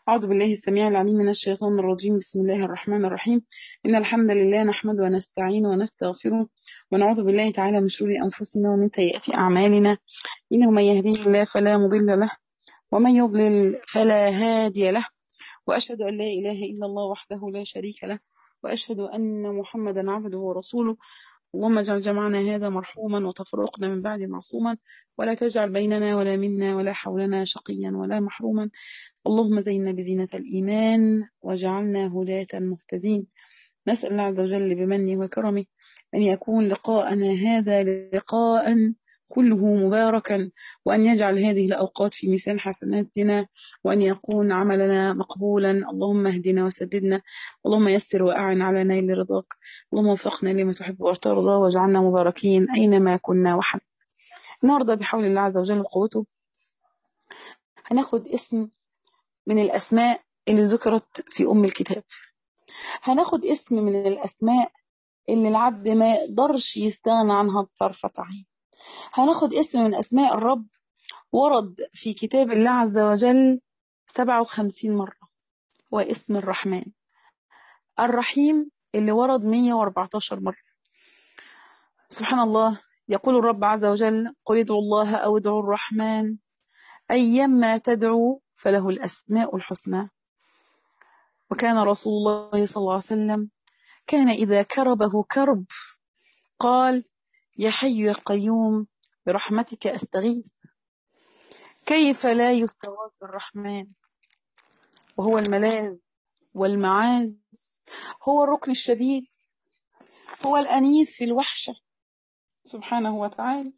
أعوذ بالله السميع العليم من الشيطان الرجيم. بسم الله الرحمن الرحيم. إن الحمد لله نحمده ونستعينه ونستغفره ونعوذ بالله تعالى من شرور أنفسنا ومن سيئات أعمالنا. إنه من يهديه الله فلا مضل له ومن يضلل فلا هادي له، وأشهد أن لا إله إلا الله وحده لا شريك له، وأشهد أن محمدا عبده ورسوله. اللهم اجعل جمعنا هذا مرحوما وتفرقنا من بعد معصوما، ولا تجعل بيننا ولا منا ولا حولنا شقيا ولا محروما. اللهم زينا بزينة الإيمان وجعلنا هداة مهتدين. نسأل الله عز وجل بمنه وكرمه أن يكون لقاءنا هذا لقاء كله مباركا، وأن يجعل هذه الأوقات في ميزان حسناتنا، وأن يكون عملنا مقبولا. اللهم اهدنا وسددنا، اللهم يسر وأعن على نيل رضاك، اللهم وفقنا لما تحب وترضى، واجعلنا مباركين أينما كنا وحد. النهارده بحول الله عز وجل وقوته هناخد اسم من الأسماء اللي ذكرت في أم الكتاب. هناخد اسم من الأسماء اللي العبد ما يقدرش يستغنى عنها بطرفة عين. هناخد اسم من أسماء الرب ورد في كتاب الله عز وجل 57 مرة، واسم الرحمن. الرحيم اللي ورد 114 مرة. سبحان الله، يقول الرب عز وجل: قل ادعوا الله أو ادعوا الرحمن أيما تدعوا فله الأسماء الحسنى. وكان رسول الله صلى الله عليه وسلم كان إذا كربه كرب قال: يا حي يا قيوم برحمتك أستغيث. كيف لا يستغاث بالرحمن وهو الملاذ والمعاذ، هو الركن الشديد، هو الأنيس في الوحشة سبحانه وتعالى،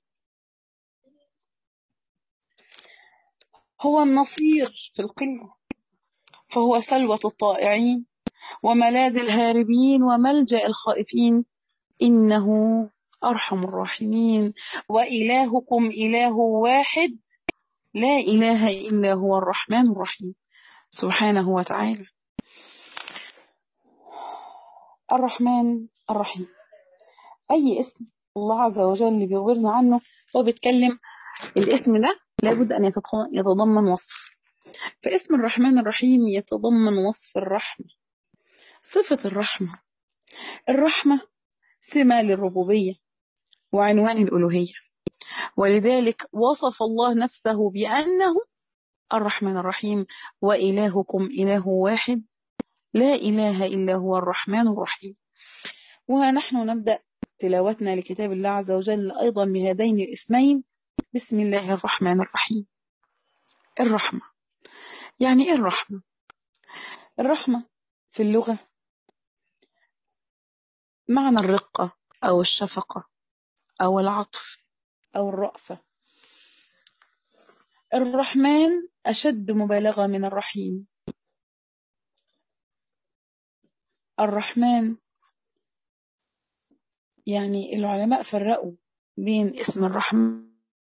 هو النصير في القلة، فهو سلوة الطائعين وملاذ الهاربين وملجأ الخائفين. إنه أرحم الراحمين، وإلهكم إله واحد لا إله إلا هو الرحمن الرحيم سبحانه وتعالى. الرحمن الرحيم، أي اسم الله عز وجل بيخبرنا عنه هو بيتكلم الاسم ده لابد أن يتضمن وصف. فاسم الرحمن الرحيم يتضمن وصف الرحمة، صفة الرحمة. الرحمة سمة للربوبية وعنوان الألوهية، ولذلك وصف الله نفسه بأنه الرحمن الرحيم: وإلهكم إله واحد لا إله إلا هو الرحمن الرحيم. ونحن نبدأ تلاوتنا لكتاب الله عز وجل أيضا بهذين الاسمين. بسم الله الرحمن الرحيم. الرحمة، يعني إيه الرحمة؟ الرحمة في اللغة معنى الرقة أو الشفقة أو العطف أو الرأفة. الرحمن أشد مبالغة من الرحيم. الرحمن يعني العلماء فرقوا بين اسم الرحمن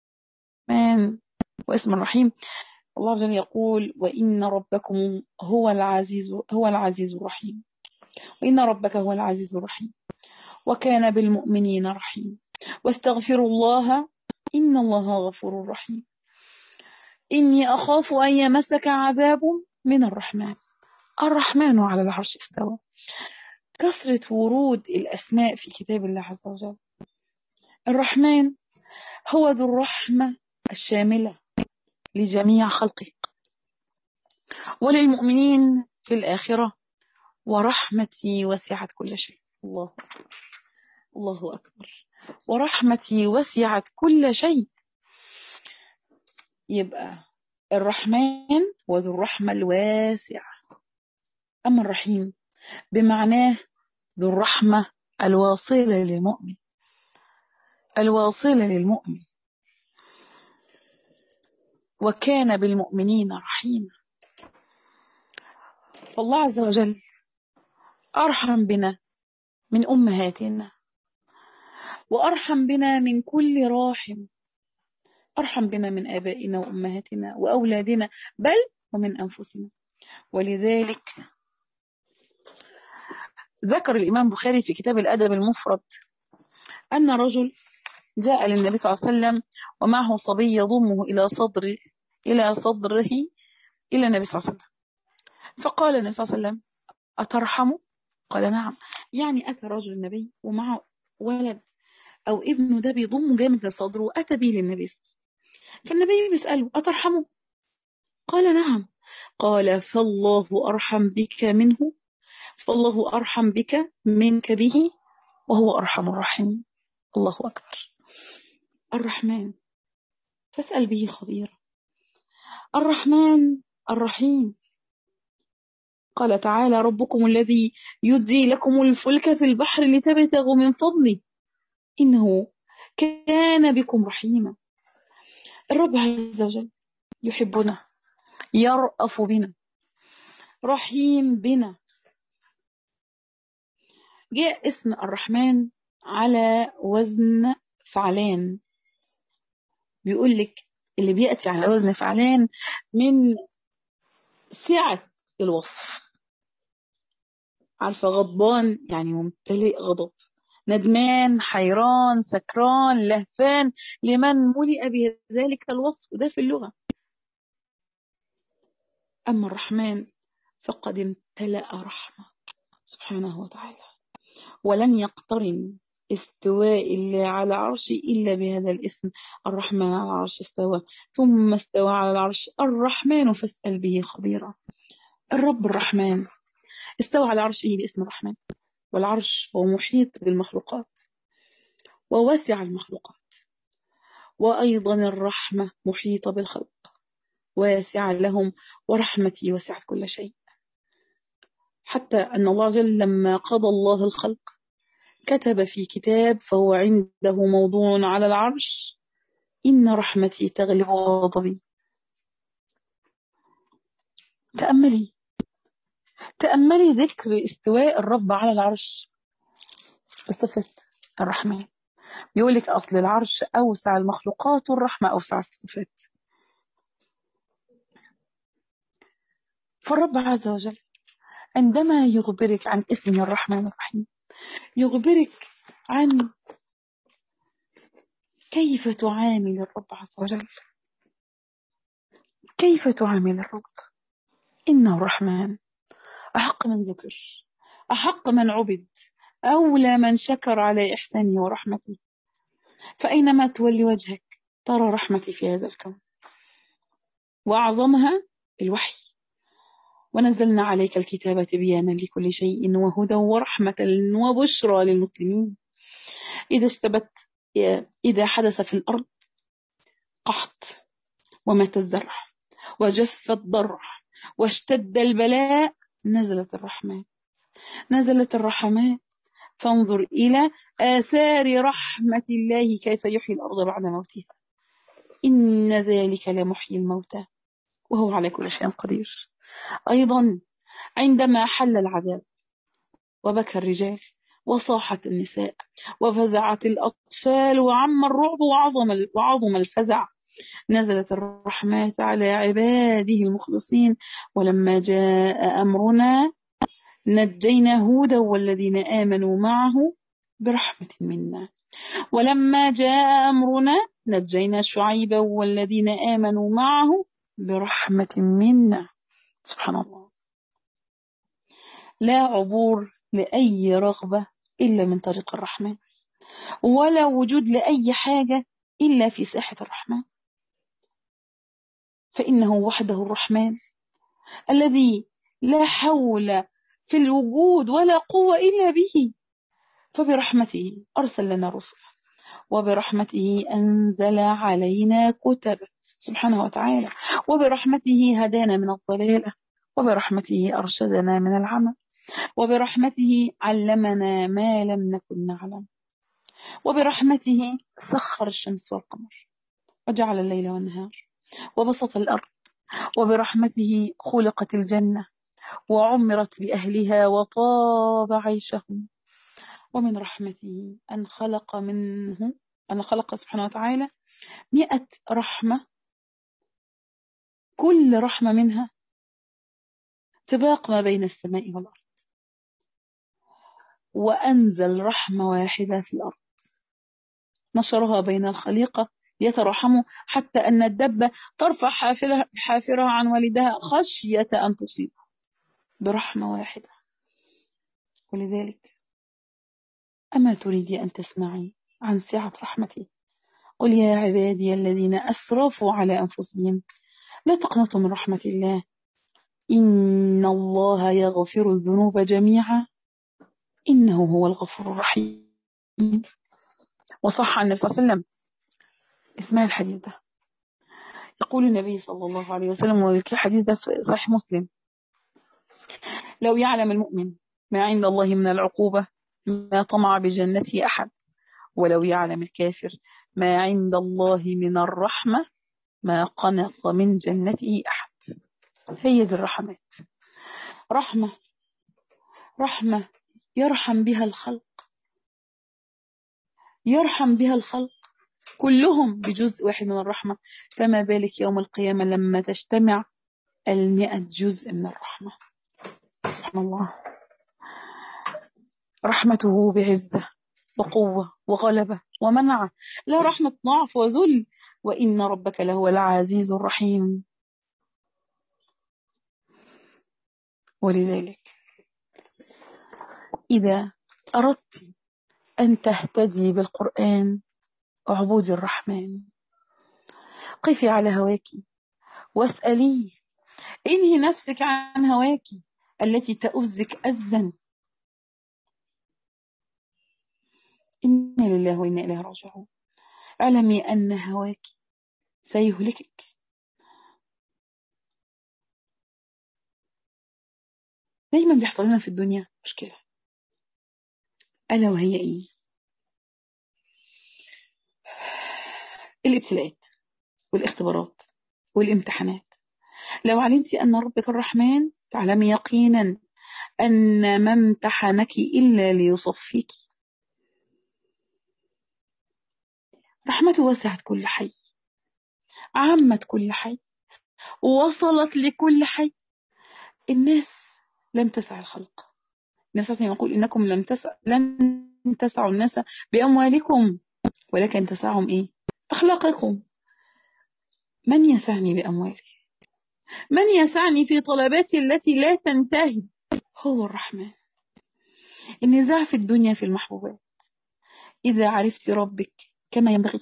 واسم الرحيم. الله عز وجل يقول: وإن ربكم هو العزيز الرحيم. وإن ربك هو العزيز الرحيم وكان بالمؤمنين رحيم. واستغفروا الله إن الله غفور رحيم. إني أخاف أن يمسك عذاب من الرحمن. الرحمن على العرش استوى. كثرة ورود الأسماء في كتاب الله عز وجل. الرحمن هو ذو الرحمة الشاملة لجميع خلقه وللمؤمنين في الآخرة. ورحمتي وسعت كل شيء. الله أكبر، الله أكبر. ورحمتي وسعت كل شيء. يبقى الرحمن وذو الرحمة الواسعة. أما الرحيم بمعناه ذو الرحمة الواصلة للمؤمن، الواصلة للمؤمن. وكان بالمؤمنين رحيما. فالله عز وجل أرحم بنا من أمهاتنا، وأرحم بنا من كل راحم. أرحم بنا من آبائنا وأمهاتنا وأولادنا، بل ومن أنفسنا. ولذلك ذكر الإمام بخاري في كتاب الأدب المفرد أن رجل جاء للنبي صلى الله عليه وسلم ومعه صبي يضمه إلى صدره إلى النبي صلى الله عليه وسلم. فقال النبي صلى الله عليه وسلم: أترحم؟ قال: نعم. يعني أتى رجل النبي ومعه ولد أو ابنه ده بيضمه جامد لصدره وأتى به للنبي، فالنبي بيسأله: أترحمه؟ قال: نعم. قال: فالله أرحم بك منه، فالله أرحم بك منك به، وهو أرحم الراحمين. الله أكبر. الرحمن فاسأل به خبيرا، الرحمن الرحيم. قال تعالى: ربكم الذي يجزي لكم الفلك في البحر لتبتغوا من فضله إنه كان بكم رحيما. الرب عز وجل يحبنا، يرأف بنا، رحيم بنا. جاء اسم الرحمن على وزن فعلان. بيقول لك اللي بيأتي على وزن فعلان من سعة الوصف. عارفة غضبان يعني ممتلئ غضب، ندمان، حيران، سكران، لهفان، لمن ملئ بذلك الوصف ده في اللغة. أما الرحمن فقد امتلأ رحمة سبحانه وتعالى، ولن يقترن استواء الله على عرشه إلا بهذا الاسم. الرحمن على العرش استوى، ثم استوى على العرش الرحمن فاسأل به خبيرا. الرب الرحمن استوى على عرشه باسم الرحمن، والعرش هو محيط بالمخلوقات ووسع المخلوقات، وأيضا الرحمة محيطة بالخلق واسعة لهم، ورحمتي وسعت كل شيء. حتى أن الله جل لما قضى الله الخلق كتب في كتاب فهو عنده موضوع على العرش: إن رحمتي تغلب غضبي. تأملي، تأملي ذكر استواء الرب على العرش بصفة الرحمن. يقول لك أصل العرش أوسع المخلوقات والرحمة أوسع الصفات. فالرب عز وجل عندما يخبرك عن اسمه الرحمن الرحيم يخبرك عن كيف تعامل الرب عز وجل، كيف تعامل الرب. إنه الرحمن أحق من ذكر، أحق من عبد، أولى من شكر على إحسانه ورحمته. فأينما تولي وجهك ترى رحمتي في هذا الكون، وأعظمها الوحي. ونزلنا عليك الكتاب تبيانا لكل شيء وهدى ورحمة وبشرى للمسلمين. إذا حدث في الأرض قحط ومات الزرع وجف الضرع واشتد البلاء نزلت الرحمة، نزلت الرحمات. فانظر إلى آثار رحمة الله كيف يحيي الأرض بعد موتها، إن ذلك لمحيي الموتى وهو على كل شيء قدير. أيضا عندما حل العذاب وبكى الرجال وصاحت النساء وفزعت الأطفال وعم الرعب وعظم الفزع، نزلت الرحمات على عباده المخلصين. ولما جاء أمرنا نجينا هودا والذين آمنوا معه برحمة منا، ولما جاء أمرنا نجينا شعيبا والذين آمنوا معه برحمة منا. سبحان الله. لا عبور لأي رغبة إلا من طريق الرحمن، ولا وجود لأي حاجة إلا في ساحة الرحمن، فإنه وحده الرحمن الذي لا حول في الوجود ولا قوة إلا به. فبرحمته أرسل لنا رسل، وبرحمته أنزل علينا كتب سبحانه وتعالى، وبرحمته هدانا من الضلالة، وبرحمته أرشدنا من العمى، وبرحمته علمنا ما لم نكن نعلم، وبرحمته سخر الشمس والقمر وجعل الليل والنهار وبسط الأرض، وبرحمته خلقت الجنة وعمرت بأهلها وطاب عيشهم. ومن رحمته أن خلق سبحانه وتعالى 100 رحمة، كل رحمة منها طباق ما بين السماء والأرض، وأنزل رحمة واحدة في الأرض نشرها بين الخليقة يترحموا، حتى أن الدبة ترفع حافرها عن والدها خشية أن تصيبه. برحمة واحدة. ولذلك أما تريدي أن تسمعي عن سعة رحمتي؟ قل يا عبادي الذين أسرفوا على أنفسهم لا تقنطوا من رحمة الله إن الله يغفر الذنوب جميعا إنه هو الغفور الرحيم. وصح عن النبي صلى الله عليه وسلم، اسمع الحديث ده، يقول النبي صلى الله عليه وسلم، والحديث ده في صحيح مسلم: لو يعلم المؤمن ما عند الله من العقوبة ما طمع بجنته أحد، ولو يعلم الكافر ما عند الله من الرحمة ما قنط من جنته أحد. هي دي الرحمات. رحمة، رحمة يرحم بها الخلق، يرحم بها الخلق كلهم بجزء واحد من الرحمة، فما بالك يوم القيامة لما تجتمع 100 جزء من الرحمة. سبحان الله. رحمته بعزة وقوة وغلبة ومنعة، لا رحمة ضعف وذل، وإن ربك لهو العزيز الرحيم. ولذلك إذا أردت أن تهتدي بالقرآن اعبدي الرحمن، قفي على هواك واسأليه، انهي نفسك عن هواك التي تؤذك أذى. إنا لله وإنا إليه راجعون. اعلمي أن هواك سيهلكك. دايما بيحصل لنا في الدنيا مشكلة، ألا وهي إيه؟ الابتلاءات والاختبارات والامتحانات. لو علمت أن ربك الرحمن تعلمي يقينا أن ما امتحنك إلا ليصفيك. رحمته وسعت كل حي، عمت كل حي، ووصلت لكل حي. الناس لم تسع الخلق. الناس مثلا يقول إنكم لن تسعوا الناس بأموالكم ولكن تسعهم إيه؟ أخلاقكم. من يسعني بأموالي؟ من يسعني في طلباتي التي لا تنتهي؟ هو الرحمن. النزاع في الدنيا في المحبوبات. إذا عرفت ربك كما ينبغي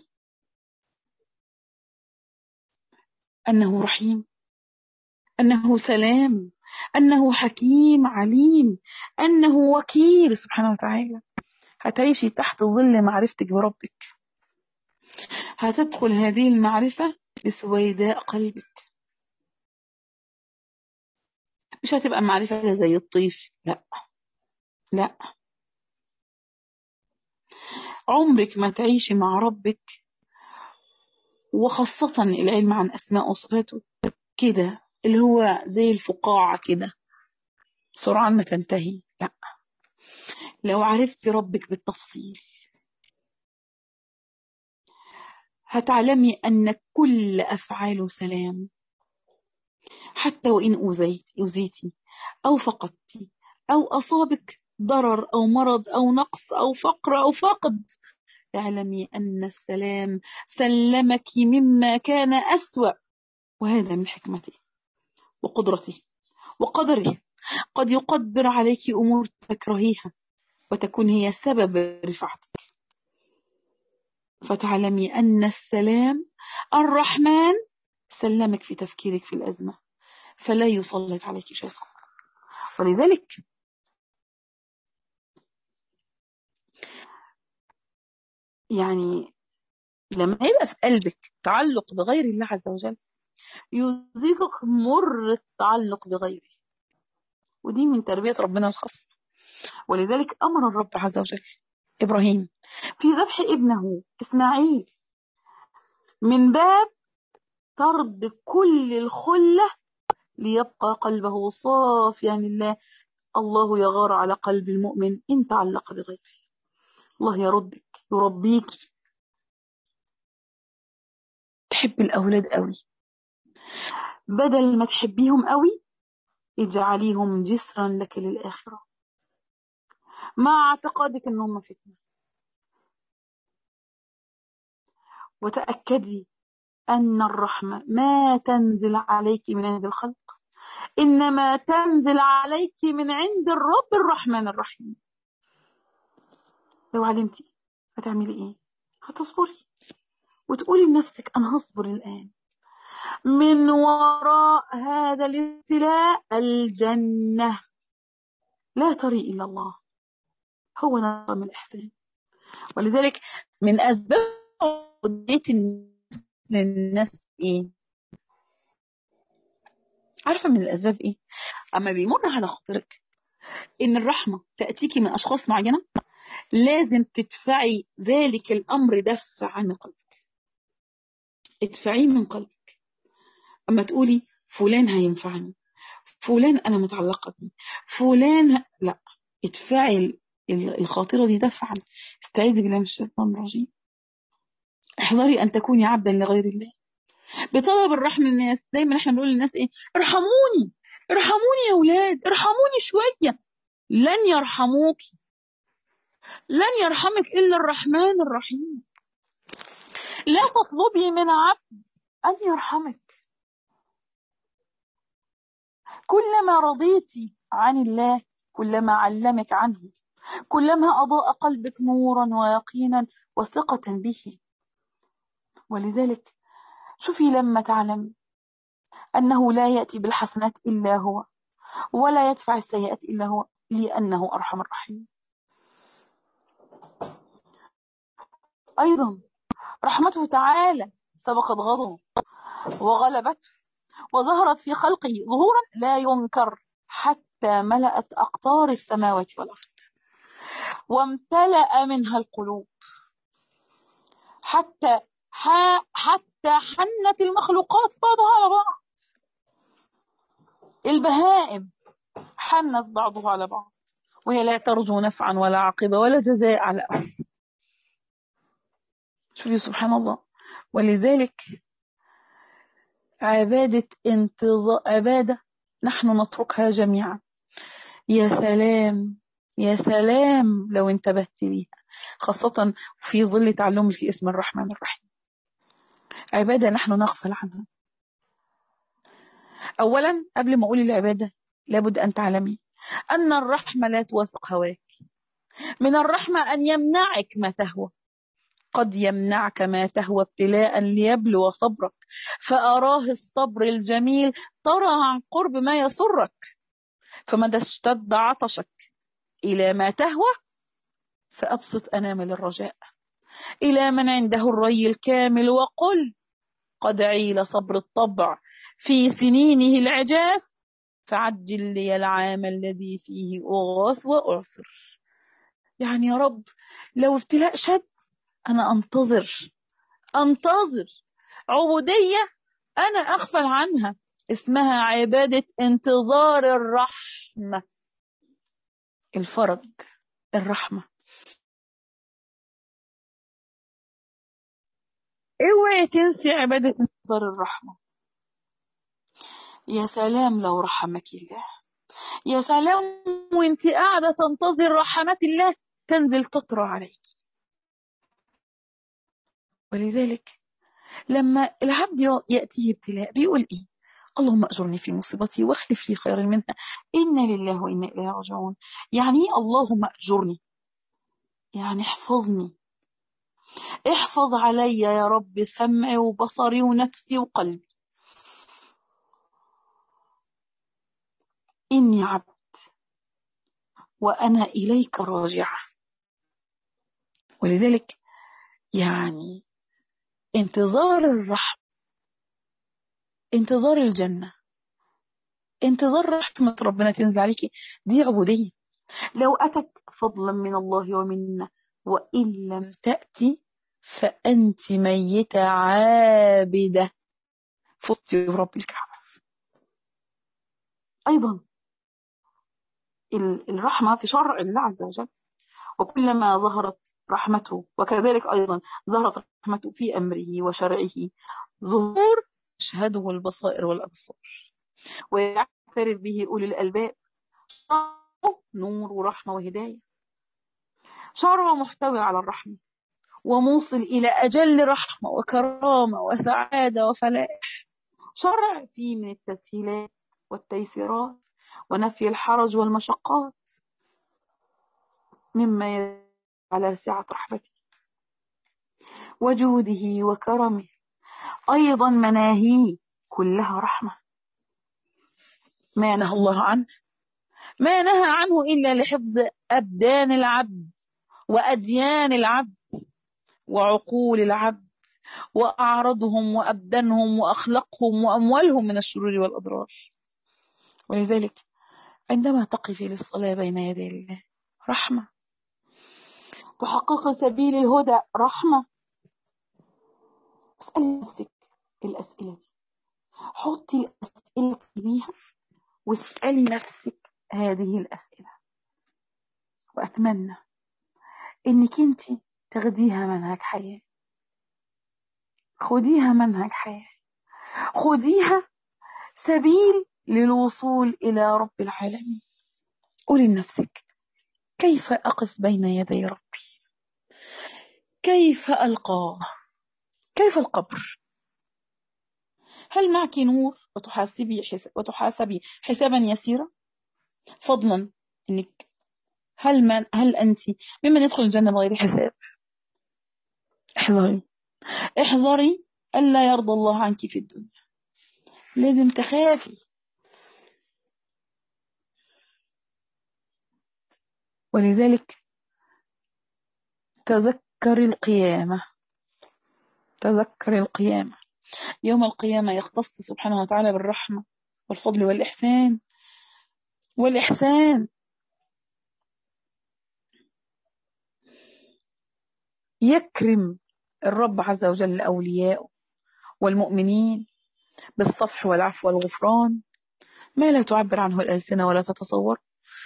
أنه رحيم، أنه سلام، أنه حكيم عليم، أنه وكيل سبحانه وتعالى، هتعيشي تحت ظل معرفتك بربك. هتدخل هذه المعرفة بسويداء قلبك، مش هتبقى معرفة زي الطيف، لا لا. عمرك ما تعيشي مع ربك، وخاصة العلم عن أسماء وصفاته كده اللي هو زي الفقاعة كده سرعان ما تنتهي، لا. لو عرفت ربك بالتفصيل هتعلمي أن كل أفعاله سلام، حتى وإن أوذيتي أو فقدتي أو أصابك ضرر أو مرض أو نقص أو فقر أو فقد، اعلمي أن السلام سلمك مما كان أسوأ. وهذا من حكمته وقدرته وقدره. قد يقدر عليك أمور تكرهيها وتكون هي سبب رفعتك، فتعلمي أن السلام الرحمن سلمك في تفكيرك في الأزمة فلا يسلط عليك شيطان. ولذلك يعني لما يبقى في قلبك تعلق بغير الله عز وجل يذيقك مر التعلق بغيره، ودي من تربية ربنا الخاصة. ولذلك أمر الرب عز وجل إبراهيم في ذبح ابنه إسماعيل من باب طرد كل الخلة ليبقى قلبه صافيا لله. الله يغار على قلب المؤمن إن تعلق بغيره. الله يردك يربيك. تحب الأولاد قوي، بدل ما تحبيهم قوي اجعليهم جسرا لك للآخرة مع اعتقادك أنهم فتنة. وتأكدي أن الرحمة ما تنزل عليك من عند الخلق إنما تنزل عليك من عند الرب الرحمن الرحيم. لو علمتي هتعملي إيه؟ هتصبري وتقولي لنفسك أنا هصبر الآن، من وراء هذا الابتلاء الجنة، لا طريق إلا الله، هو نظام الإحسان. ولذلك من أسباب عقدة الناس إيه؟ عارفة من الأسباب إيه؟ أما بيمر على خاطرك إن الرحمة تأتيكي من أشخاص معينة، لازم تدفعي ذلك الأمر دفع من قلبك، ادفعيه من قلبك. أما تقولي فلان هينفعني، فلان أنا متعلقة بيه، لا، ادفعي الخاطرة دي دفعا. استعيذي بالله من الشيطان الرجيم. احذري أن تكوني عبدا لغير الله. بطلب الرحمة للناس دايما احنا بنقول للناس ايه؟ ارحموني، ارحموني يا ولاد، ارحموني شوية. لن يرحموك، لن يرحمك إلا الرحمن الرحيم. لا تطلبي من عبد أن يرحمك. كلما رضيتي عن الله كلما علمك عنه، كلما أضاء قلبك نورا ويقينا وثقة به. ولذلك شوفي لما تعلم أنه لا يأتي بالحسنات إلا هو، ولا يدفع السيئات إلا هو، لأنه أرحم الراحمين. أيضا رحمته تعالى سبقت غضبه وغلبته وظهرت في خلقه ظهورا لا ينكر، حتى ملأت أقطار السماوات والأرض وامتلأ منها القلوب، حتى حنت المخلوقات بعضها على بعض. البهائم حنت بعضها على بعض وهي لا ترجو نفعا ولا عاقبة ولا جزاء على أمر. شوفي سبحان الله. ولذلك عبادة نحن نتركها جميعا. يا سلام، يا سلام لو انتبهت ليها، خاصة في ظل تعلمك في اسم الرحمن الرحيم. عبادة نحن نغفل عنها. أولا قبل ما أقول العبادة لابد أن تعلمي أن الرحمة لا توافق هواك. من الرحمة أن يمنعك ما تهوى، قد يمنعك ما تهوى ابتلاء ليبلو صبرك، فأراه الصبر الجميل ترى عن قرب ما يسرك. فمدى اشتد عطشك إلى ما تهوى فأبسط أنامل الرجاء إلى من عنده الري الكامل، وقل قد عيل صبر الطبع في سنينه العجاف، فعجل لي العام الذي فيه أغاث وأعسر. يعني يا رب لو ابتلاء شد أنا أنتظر عبودية أنا أغفل عنها، اسمها عبادة انتظار الرحمة، الفرج، الرحمة. اوعي تنسي عبادة انتظار الرحمة. يا سلام لو رحمك الله، يا سلام وانت قاعدة تنتظر رحمات الله تنزل تطرى عليك. ولذلك لما العبد يأتيه ابتلاء بيقول ايه؟ اللهم أجرني في مصيبتي واخلف لي خيرا منها، إنا لله وإنا إليه راجعون. يعني ايه اللهم أجرني؟ يعني احفظني، احفظ علي يا رب سمعي وبصري ونفسي وقلبي. إني عبد وأنا إليك راجعة. ولذلك يعني انتظار الرحمة، انتظار الجنة، انتظار رحمة ربنا تنزل عليك، دي عبودية. لو أتت فضلا من الله ومنا، وإن لم تأتي فأنت ميتة عابدة فزتي برب الكعبة. أيضا الرحمة في شرع الله عز وجل، وكلما ظهرت رحمته وكذلك أيضا ظهرت رحمته في أمره وشرعه ظهور تشهده البصائر والأبصار ويعترف به أولي الألباب. نور ورحمة وهداية، شرع محتوي على الرحمة وموصل إلى أجل رحمة وكرامة وسعادة وفلاح. شرع فيه من التسهيلات والتيسيرات ونفي الحرج والمشقات، مما يدل على سعة رحمته وجوده وكرمه. أيضا مناهيه كلها رحمة، ما نهى الله عنه، ما نهى عنه إلا لحفظ أبدان العبد وأديان العبد وعقول العبد وأعراضهم وأبدانهم وأخلاقهم وأموالهم من الشرور والأضرار. ولذلك عندما تقفي للصلاة بين يدي الله رحمة، تحقق سبيل الهدى رحمة. اسألي نفسك الأسئلة دي، حطي الأسئلة بيها واسألي نفسك هذه الأسئلة، وأتمنى إنك انت تاخديها منهج حياة، خديها منهج حياة، خديها سبيل للوصول إلى رب العالمين. قولي لنفسك كيف أقف بين يدي ربي، كيف ألقاه، كيف القبر، هل معك نور وتحاسبي حسابا يسيرا، فضلا إنك هل أنت ممن يدخل الجنة بغير حساب؟ احذري احذري ألا يرضى الله عنك في الدنيا، لازم تخافي. ولذلك تذكري القيامة، تذكري القيامة. يوم القيامة يختص سبحانه وتعالى بالرحمة والفضل والإحسان. والإحسان يكرم الرب عز وجل أولياءه والمؤمنين بالصفح والعفو والغفران، ما لا تعبر عنه الألسنة ولا تتصور.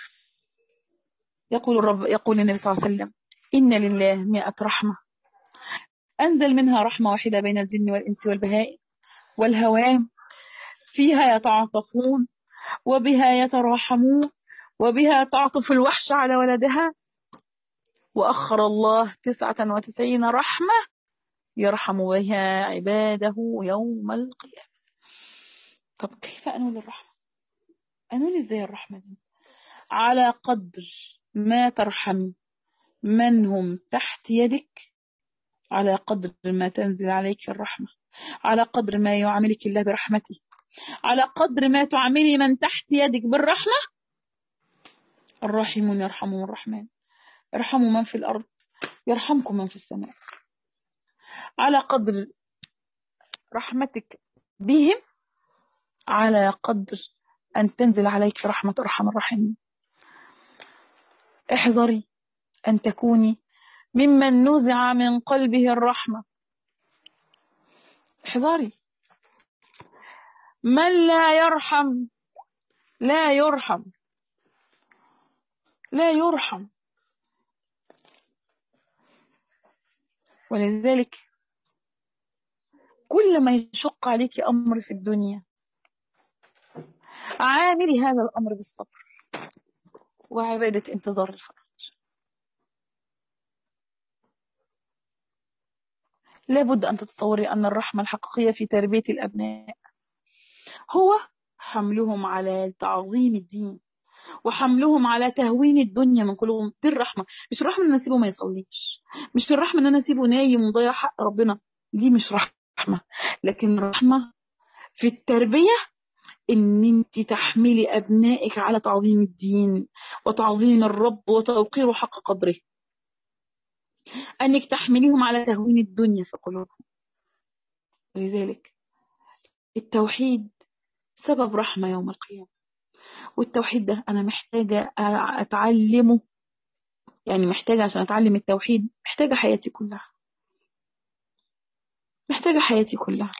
يقول النبي صلى الله عليه وسلم: إن لله 100 رحمة، أنزل منها رحمة واحدة بين الجن والإنس والبهائم والهوام، فيها يتعاطفون وبها يتراحمون وبها تعطف الوحش على ولدها، وأخر الله 99 رحمة يرحم بها عباده يوم القيامة. طب كيف أنول الرحمة؟ أنول إزاي الرحمة دي؟ على قدر ما ترحمي من هم تحت يدك، على قدر ما تنزل عليك الرحمة، على قدر ما يعاملك الله برحمته، على قدر ما تعاملي من تحت يدك بالرحمة. الراحمون يرحمهم الرحمن، ارحموا من في الأرض يرحمكم من في السماء. على قدر رحمتك بهم، على قدر أن تنزل عليك رحمة أرحم الراحمين. احذري أن تكوني ممن نزع من قلبه الرحمة. احذري، من لا يرحم لا يرحم، لا يرحم. ولذلك كل ما يشق عليك أمر في الدنيا عاملي هذا الأمر بالصبر وعبادة انتظار الفرج. لابد أن تتصوري أن الرحمة الحقيقية في تربية الأبناء هو حملهم على تعظيم الدين وحملهم على تهوين الدنيا من قلوبهم. دي الرحمة. مش الرحمة ان انا اسيبه ما يصليش، مش الرحمة ان انا اسيبه نايم ومضيع حق ربنا، دي مش رحمة. لكن الرحمة في التربية ان انت تحملي ابنائك على تعظيم الدين وتعظيم الرب وتوقير حق قدره، انك تحمليهم على تهوين الدنيا في قلوبهم. لذلك التوحيد سبب رحمة يوم القيامة. والتوحيد ده انا محتاجة اتعلمه، يعني محتاجة عشان اتعلم التوحيد محتاجة حياتي كلها، محتاجة حياتي كلها،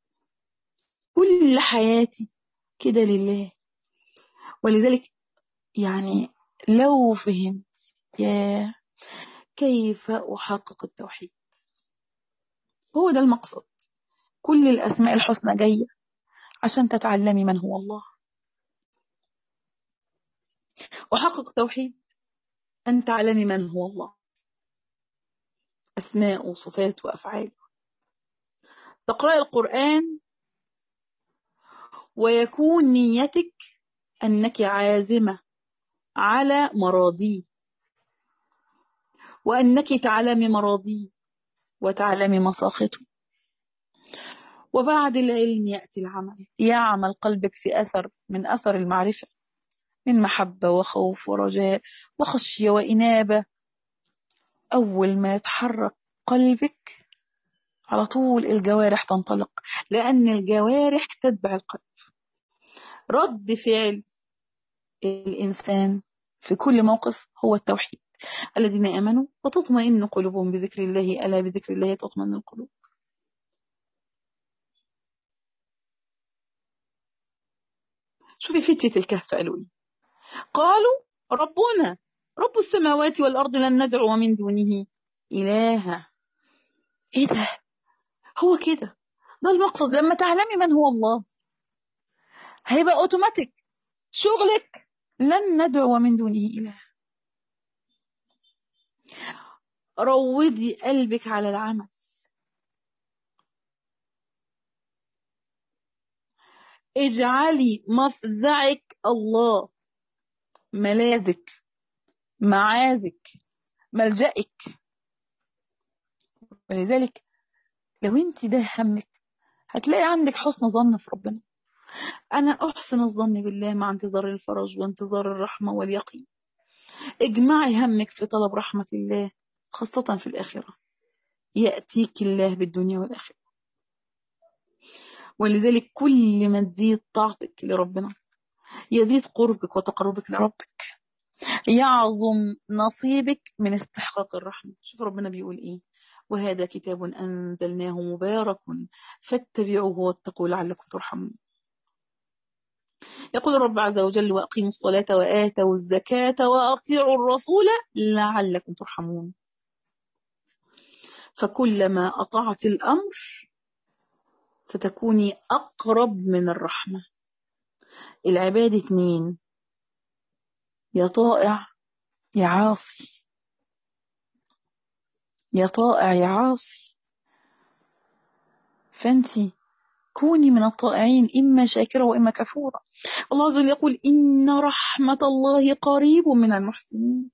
كل حياتي كده لله. ولذلك يعني لو فهم يا كيف أحقق التوحيد، هو ده المقصد. كل الأسماء الحسنى جاية عشان تتعلمي من هو الله. أحقق التوحيد أن تعلمي من هو الله، أسماء وصفات وأفعال. تقرأي القرآن ويكون نيتك أنك عازمة على مراضيه، وأنك تعلمي مراضيه وتعلمي مساخطه. وبعد العلم يأتي العمل، يعمل قلبك في أثر من أثر المعرفة، من محبة وخوف ورجاء وخشية وإنابة. أول ما يتحرك قلبك على طول الجوارح تنطلق، لأن الجوارح تتبع القلب. رد فعل الإنسان في كل موقف هو التوحيد. الذين آمنوا وتطمئن قلوبهم بذكر الله، ألا بذكر الله تطمئن القلوب. شوفي فتية الكهف قالوا إيه؟ قالوا ربنا رب السماوات والأرض لن ندعو من دونه إلها. إيه ده؟ هو كده، ده المقصد. لما تعلمي من هو الله هيبقى أوتوماتيك شغلك لن ندعو من دونه إله. روضي قلبك على العمل، اجعلي مفزعك الله، ملاذك، معاذك، ملجأك. ولذلك لو انت ده همك هتلاقي عندك حسن ظن في ربنا. أنا أحسن الظن بالله مع انتظار الفرج وانتظار الرحمة واليقين. اجمعي همك في طلب رحمة الله، خاصة في الآخرة، يأتيك الله بالدنيا والآخرة. ولذلك كل ما تزيد طاعتك لربنا يزيد قربك وتقربك لربك، يعظم نصيبك من استحقاق الرحمة. شوف ربنا بيقول إيه: وهذا كتاب أنزلناه مبارك فاتبعوه واتقوا لعلكم ترحمون. يقول الرب عز وجل: وأقيموا الصلاة وآتوا الزكاة وأطيعوا الرسول لعلكم ترحمون. فكلما أطعت الأمر ستكوني أقرب من الرحمة. العباد اتنين: يا طائع يا عاصي، يا طائع يا عاصي. فانتي كوني من الطائعين، إما شاكرة وإما كفورة. الله عز وجل يقول: إن رحمة الله قريب من المحسنين.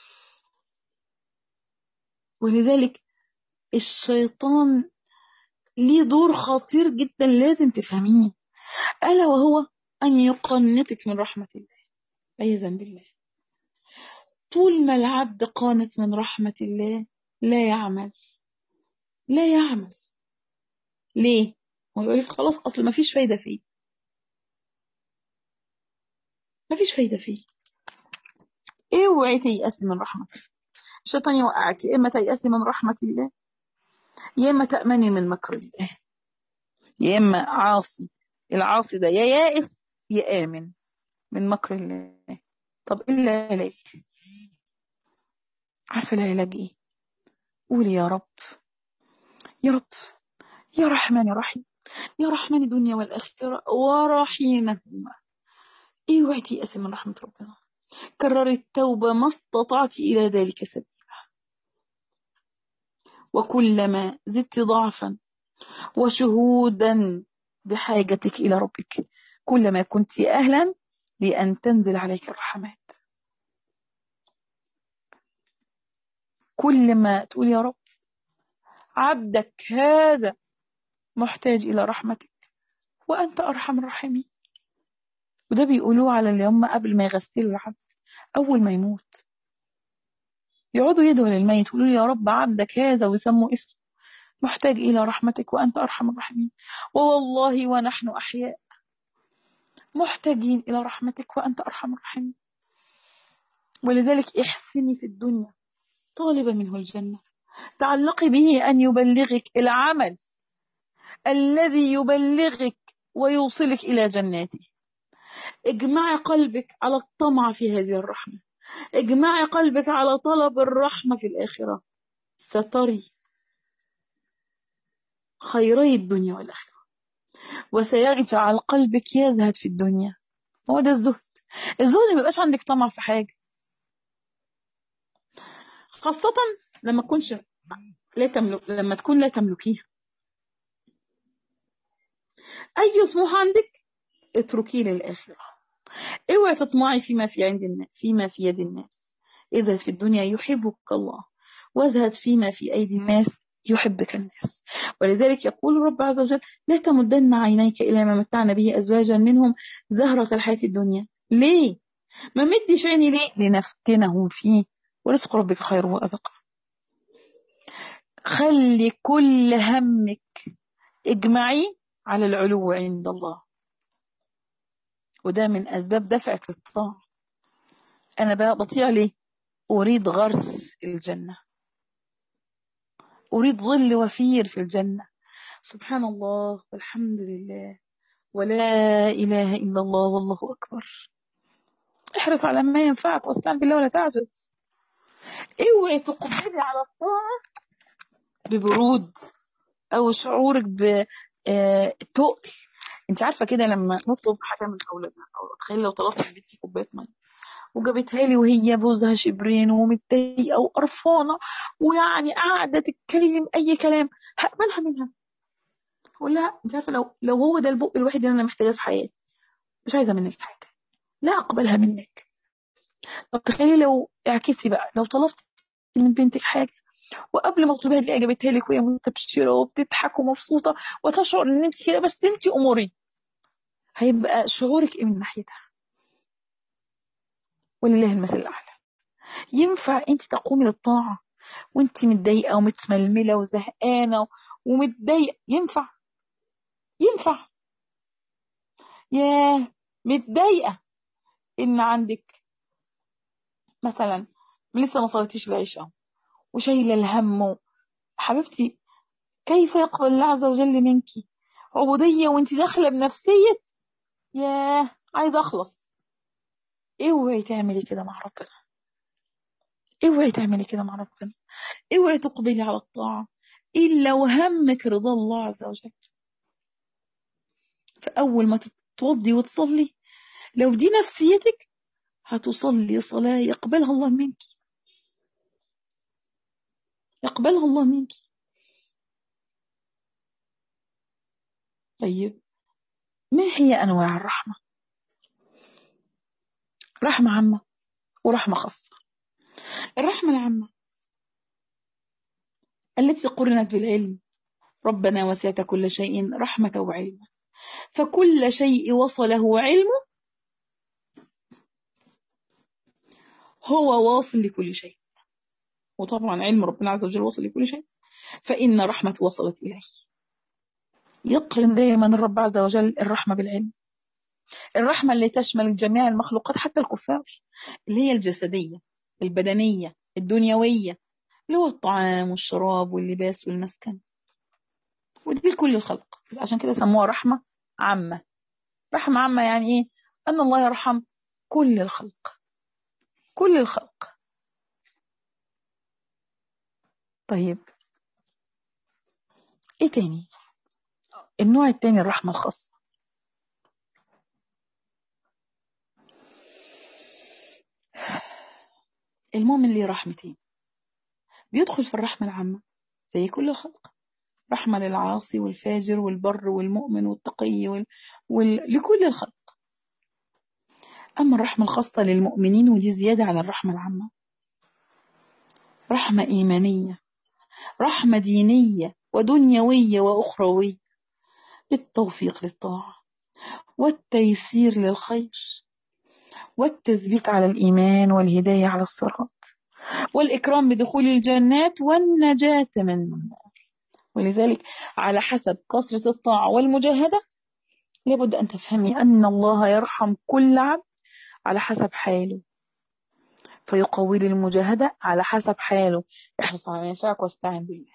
ولذلك الشيطان ليه دور خطير جدا لازم تفهميه، ألا وهو أن يقنطك من رحمة الله عياذا بالله. طول ما العبد قانت من رحمة الله لا يعمل، لا يعمل. ليه؟ هو يقول لك خلاص أصل ما فيش فايدة فيه، ما فيش فايدة فيه. اوعي تيأسي من رحمة الله. الشيطان يوقعك، يا إما تيأسي من رحمة الله، يا إما تأمني من مكر الله، يا إما عاصي. العاصي ده يا يائس يا آمن من مكر الله. طب إيه العلاج؟ عارفة العلاج إيه؟ قولي يا رب، يا رب، يا رحمن يا رحيم، يا رحمن الدنيا والآخرة ورحيمهما. اوعي تيأسي من رحمة ربنا. كرري التوبة ما استطعت إلى ذلك سبيل. وكلما زدت ضعفا وشهودا بحاجتك إلى ربك كلما كنت أهلا لأن تنزل عليك الرحمات. كل ما تقول يا رب عبدك هذا محتاج إلى رحمتك وأنت أرحم الراحمين. وده بيقولوه على اللي هم قبل ما يغسلوا العبد أول ما يموت، يقعدوا يدعوا للميت يقولوا يا رب عبدك هذا ويسموا اسمه محتاج إلى رحمتك وأنت أرحم الراحمين، ووالله ونحن أحياء محتاجين إلى رحمتك وأنت أرحم الراحمين. ولذلك احسني في الدنيا طالبة منه الجنة، تعلقي به أن يبلغك العمل الذي يبلغك ويوصلك إلى جناته. اجمعي قلبك على الطمع في هذه الرحمة، اجمعي قلبك على طلب الرحمة في الآخرة، ستري خيري الدنيا والآخرة، وسيجعل قلبك يزهد في الدنيا. هو ده الزهد. الزهد ما يبقاش عندك طمع في حاجة، خاصة لما تكونش لا تملك، لما تكون لا تملكيها. أي طموح عندك اتركيه للآخرة. اوعي تطمعي فيما في يد الناس. اذهب في الدنيا يحبك الله، واذهب فيما في أيدي الناس يحبك الناس. ولذلك يقول رب عز وجل: لا تمدن عينيك إلى ما متعنا به أزواجا منهم زهرة الحياة الدنيا. ليه؟ ما مدش عيني ليه؟ لنفتنهم فيه، ورزق ربك خير وأبقى. خلي كل همك اجمعي على العلو عند الله، وده من أسباب دفعك للطاعة. أنا بقى بطيع ليه؟ أريد غرس الجنة، أريد ظل وفير في الجنة. سبحان الله والحمد لله ولا إله إلا الله والله أكبر. احرص على ما ينفعك واستعن بالله ولا تعجز. اوعي تقبلي على الطاعة ببرود أو شعورك بتقل. انت عارفة كده لما نطلب حاجة من أولادنا، أو تخيل لو طلبت من بنتي كوباية مية وجابتها لي وهي بوزها شبرين ومتضايقة وقرفانة، ويعني قاعدة تتكلم أي كلام، هقبلها منها؟ اقول لها انت عارفه لو هو ده البق الوحيد اللي انا محتاجاه في حياتي، مش عايزه منك حاجه، لا اقبلها منك. طب تخيلي لو اعكسي بقى، لو طلبت من بنتك حاجه وقبل ما تطلبها دي جابتها لك وهي مستبشره وبتضحك ومبسوطه وتشعر ان انت كده بس انت اموري، هيبقى شعورك ايه من ناحيتها؟ ولله المثل الاعلى. ينفع انت تقومي للطاعه وانت متضايقه ومتململه وزهقانه ومتضايقه؟ ينفع؟ ينفع؟ ياه، متضايقه ان عندك مثلا لسه ما صليتيش العشاء وشايله الهم، حبيبتي كيف يقبل الله عز وجل منك عبوديه وانت داخله بنفسيه ياه عايزه اخلص؟ اوعي تعملي كده مع ربنا، اوعي تعملي كده مع ربنا، اوعي تقبلي على الطاعه الا وهمك رضا الله عز وجل. فاول ما تتوضي وتصلي، لو دي نفسيتك هتصلي صلاه يقبلها الله منك، يقبلها الله منك. طيب، ما هي انواع الرحمه؟ رحمه عامه ورحمه خاصه. الرحمه العامه التي قرنت بالعلم، ربنا وسعت كل شيء رحمة وعلما، فكل شيء وصله علمه هو واصل لكل شيء، وطبعا علم ربنا عز وجل واصل لكل شيء، فإن رحمة وصلت إليه. يقرن دائما الرب عز وجل الرحمة بالعلم، الرحمة اللي تشمل جميع المخلوقات حتى الكفار، اللي هي الجسدية البدنية الدنيوية، اللي هو الطعام والشراب واللباس والمسكن، ودي لكل الخلق. عشان كده سموها رحمة عامة. رحمة عامة يعني إيه؟ أن الله يرحم كل الخلق، كل الخلق. طيب، ايه تاني؟ النوع التاني الرحمة الخاصة. المؤمن ليه رحمتين، بيدخل في الرحمة العامة زي كل الخلق، رحمة للعاصي والفاجر والبر والمؤمن والتقي لكل الخلق. أما الرحمة الخاصة للمؤمنين، ودي زيادة على الرحمة العامة، رحمة إيمانية، رحمة دينية ودنيوية وأخروية، بالتوفيق للطاعة والتيسير للخير والتثبيت على الإيمان والهداية على الصراط والإكرام بدخول الجنات والنجاة من النار. ولذلك على حسب كثرة الطاعة والمجاهدة لابد أن تفهمي أن الله يرحم كل عبد على حسب حاله، فيقوي المجاهدة على حسب حاله. احرص على ما ينفعك واستعن بالله.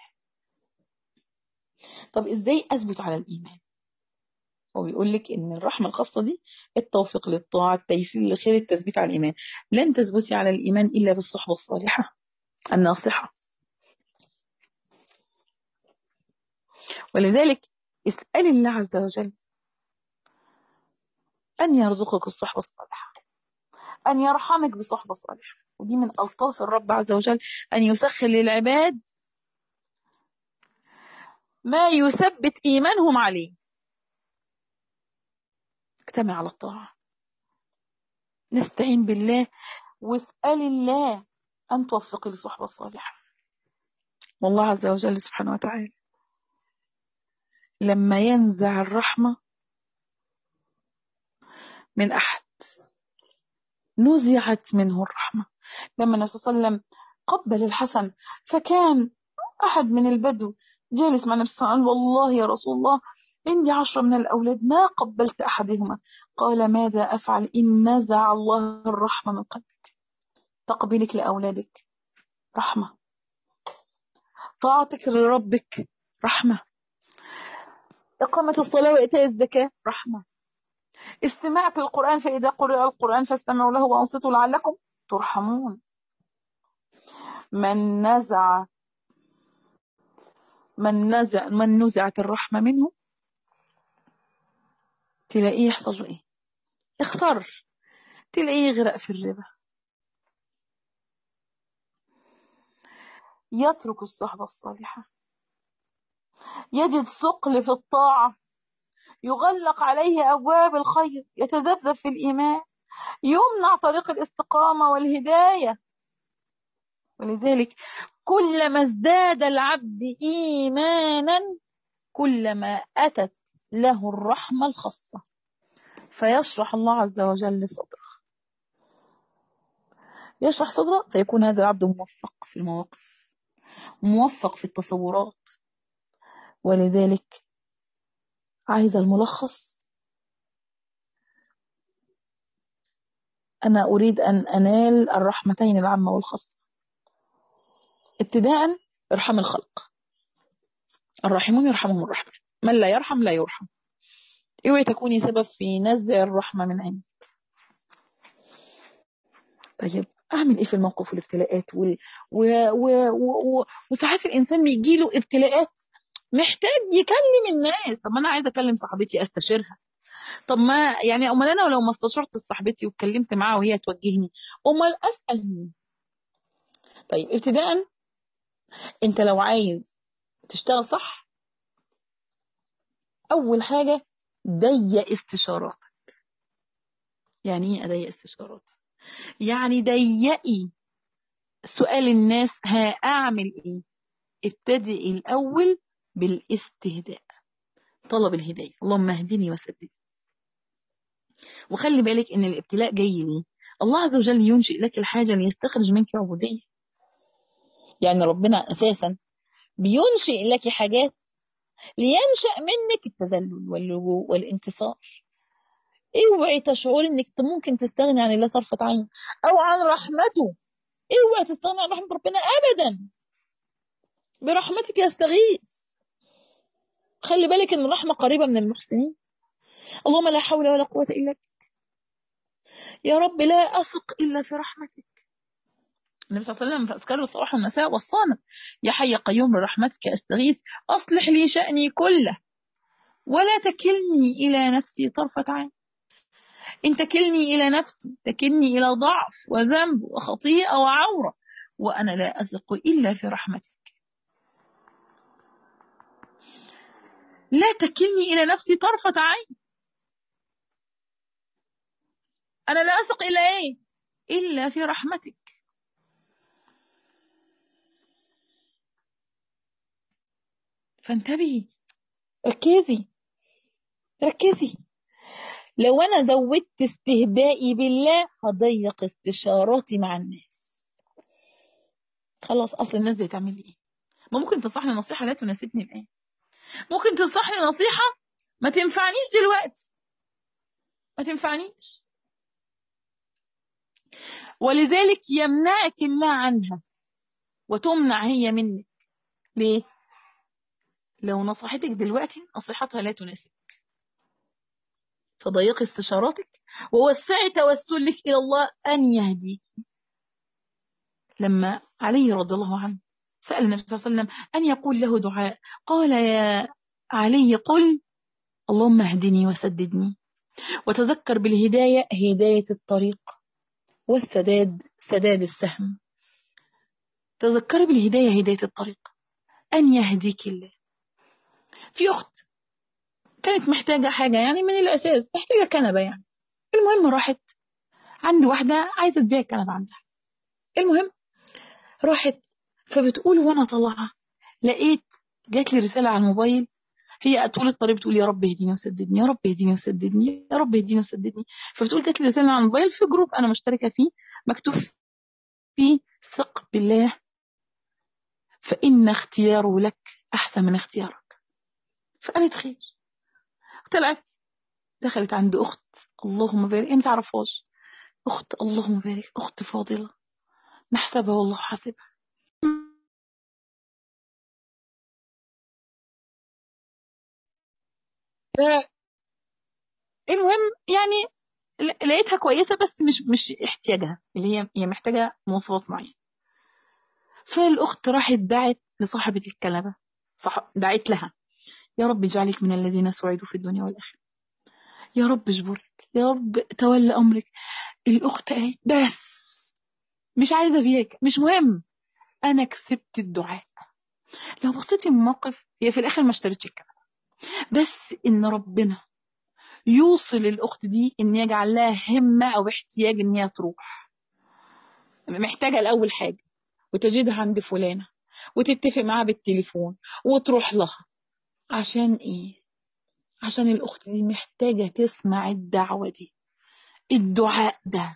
طب إزاي أثبت على الإيمان؟ هو بيقول لك إن الرحمة الخاصة دي التوفيق للطاعة، التيسير للخير، التثبيت على الإيمان. لن تثبتي على الإيمان إلا بالصحبة الصالحة الناصحة. ولذلك اسأل الله عز وجل أن يرزقك الصحبة الصالحة، أن يرحمك بصحبة صالحة. ودي من ألطاف الرب عز وجل، أن يسخر للعباد ما يثبت إيمانهم عليه. نجتمع على الطاعة، نستعين بالله، واسأل الله أن توفق لصحبة الصالحة. والله عز وجل سبحانه وتعالى لما ينزع الرحمة من أحد نزعت منه الرحمة. لما النبي صلى الله عليه وسلم قبل الحسن، فكان أحد من البدو جالس مع النبي صلى الله عليه وسلم، والله يا رسول الله عندي 10 من الأولاد ما قبلت أحدهما. قال ماذا أفعل إن نزع الله الرحمة من قلبك؟ تقبيلك لأولادك رحمة، طاعتك لربك رحمة، إقامة الصلاة وإيتاء الزكاة رحمة، استماعك للقرآن فإذا قرئ القرآن فاستمعوا له وأنصتوا لعلكم ترحمون. من نزعت الرحمة منه تلاقيه يحصل له إيه؟ اختار، تلاقيه يغرق في الربا، يترك الصحبة الصالحة، يجد ثقل في الطاعة، يغلق عليه أبواب الخير، يتذبذب في الإيمان، يمنع طريق الاستقامة والهداية. ولذلك كلما ازداد العبد إيمانا كلما أتت له الرحمة الخاصة، فيشرح الله عز وجل صدره، يشرح صدره، فيكون هذا العبد موفق في المواقف، موفق في التصورات. ولذلك عايز الملخص، أنا أريد أن أنال الرحمتين العامة والخاصة. ابتداء ارحم الخلق، الراحمون يرحمهم الرحمن، من لا يرحم لا يرحم. اوعي تكوني سبب في نزع الرحمة من عينك. طيب اعمل ايه في الموقف والابتلاءات وساعات الانسان بيجيله ابتلاءات محتاج يكلم الناس. طب ما انا عايزه اكلم صاحبتي استشيرها، طب ما يعني امال انا لو ما استشرت صاحبتي واتكلمت معاها وهي توجهني امال اسال مين؟ طيب ابتداء انت لو عايز تشتغل صح، اول حاجه ضيق استشارات. يعني ايه اضيق استشارات؟ يعني ضيقي سؤال الناس ها اعمل ايه. ابتدئي الاول بالاستهداء، طلب الهدايه، اللهم اهدني وسددني. وخلي بالك ان الابتلاء جاي ليه؟ الله عز وجل ينشئ لك الحاجه ليستخرج منك عبوديه. يعني ربنا اساسا بينشئ لك حاجات لينشأ منك التذلل واللجوء والانتصار. اوعي تشعري انك ممكن تستغني عن الله طرفة عين او عن رحمته. اوعي تستغني عن رحمة ربنا ابدا، برحمتك يستغيث. خلي بالك ان الرحمة قريبة من المحسنين. اللهم لا حول ولا قوة الا بك، يا رب لا اثق الا في رحمتك. النبي صلى الله عليه وسلم في اذكار الصباح والمساء وصانا: يا حي قيوم برحمتك استغيث اصلح لي شأني كله ولا تكلني الى نفسي طرفة عين. إن تكلني إلى نفسي تكلني إلى ضعف وذنب وخطيئة وعورة، وأنا لا أثق إلا في رحمتك. لا تكلني إلى نفسي طرفة عين. أنا لا أثق إلا إيه؟ إلا في رحمتك. فانتبهي، ركزي ركزي. لو أنا زودت استهدائي بالله هضيق استشاراتي مع الناس. خلاص، أصل الناس دي تعمل إيه؟ ما ممكن تنصحني نصيحة لا تناسبني الآن، ممكن تنصحني نصيحة ما تنفعنيش دلوقتي، ما تنفعنيش. ولذلك يمنعك الله عنها وتمنع هي منك. ليه؟ لو نصحتك دلوقتي نصيحتها لا تناسب، فضيقي استشاراتك ووسعي توسلك إلى الله أن يهديك. لما علي رضي الله عنه سأل النبي صلى الله عليه وسلم أن يقول له دعاء، قال: يا علي قل اللهم اهدني وسددني، وتذكر بالهداية هداية الطريق، والسداد سداد السهم. تذكري بالهداية هداية الطريق، أن يهديك الله. في أخت كانت محتاجة حاجة يعني من الأساس، محتاجة كنبة يعني. المهم راحت عند واحدة عايزة تبيع الكنبة عندها. المهم راحت، فبتقول وانا طالعة لقيت جات لي رسالة على الموبايل، هي طول الطريق بتقول يا رب اهديني وسددني، يا رب اهديني وسددني، يا رب اهديني وسددني. فبتقول جات لي رسالة على الموبايل في جروب انا مشتركة فيه، مكتوب فيه ثق بالله فإن اختياره لك أحسن من اختيارك. فقالت خير. طلعت دخلت عند أخت، اللهم بارك، أنت تعرفهاش، أخت اللهم بارك، أخت فاضلة نحسبها والله حاسبها. المهم يعني لقيتها كويسة، بس مش احتياجها، اللي هي محتاجة مواصفات معينة. فالأخت راحت دعت لصاحبة الكنبة، دعت لها يا رب اجعلك من الذين سعدوا في الدنيا والآخرة، يا رب اجبرك، يا رب تولى أمرك. الأخت قالت بس مش عايزة بيك، مش مهم، أنا كسبت الدعاء. لو بصيتي من الموقف، هي في الآخر ما اشترتش الكنبة، بس إن ربنا يوصل الأخت دي إن يجعل لها همة أو احتياج إن هي تروح، محتاجة الأول حاجة وتجدها عند فلانة وتتفق معاها بالتليفون وتروح لها. عشان إيه؟ عشان الأخت دي محتاجة تسمع الدعوة دي، الدعاء ده،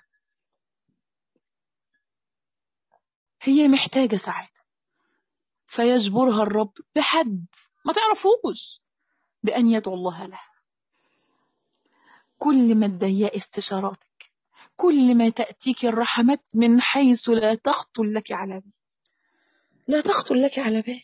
هي محتاجة ساعات. فيجبرها الرب بحد ما تعرفوش بأن يدعو الله لها. كل ما تضيق استشاراتك، كل ما تأتيك الرحمات من حيث لا تخطر لك على بال، لا تخطر لك على بال.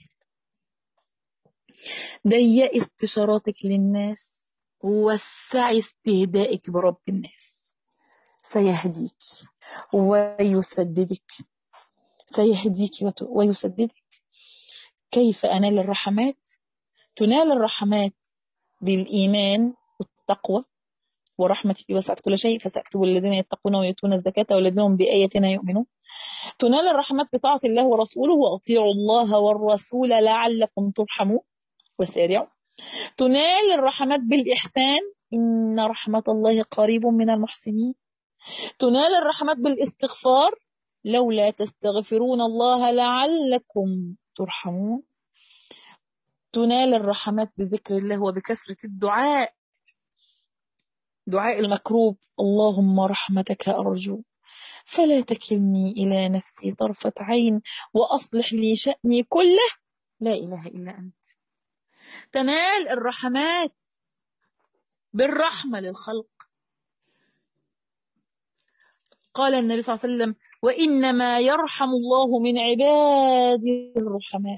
ضيقي استشاراتك للناس، وسعي استهدائك برب الناس، سيهديك ويسددك، سيهديك ويسددك. كيف أنال الرحمات؟ تنال الرحمات بالإيمان والتقوى، ورحمتي وسعت كل شيء فسأكتب الذين يتقون ويؤتون الزكاة والذين هم بآياتنا يؤمنون. تنال الرحمات بطاعة الله ورسوله، وأطيعوا الله والرسول لعلكم ترحمون وسارعوا. تنال الرحمات بالإحسان، إن رحمة الله قريب من المحسنين. تنال الرحمات بالاستغفار، لولا تستغفرون الله لعلكم ترحمون. تنال الرحمات بذكر الله وبكثرة الدعاء، دعاء المكروب، اللهم رحمتك أرجو فلا تكلني إلى نفسي طرفة عين وأصلح لي شأني كله لا إله إلا أنت. تنال الرحمات بالرحمة للخلق. قال النبي صلى الله عليه وسلم وإنما يرحم الله من عباده الرحماء.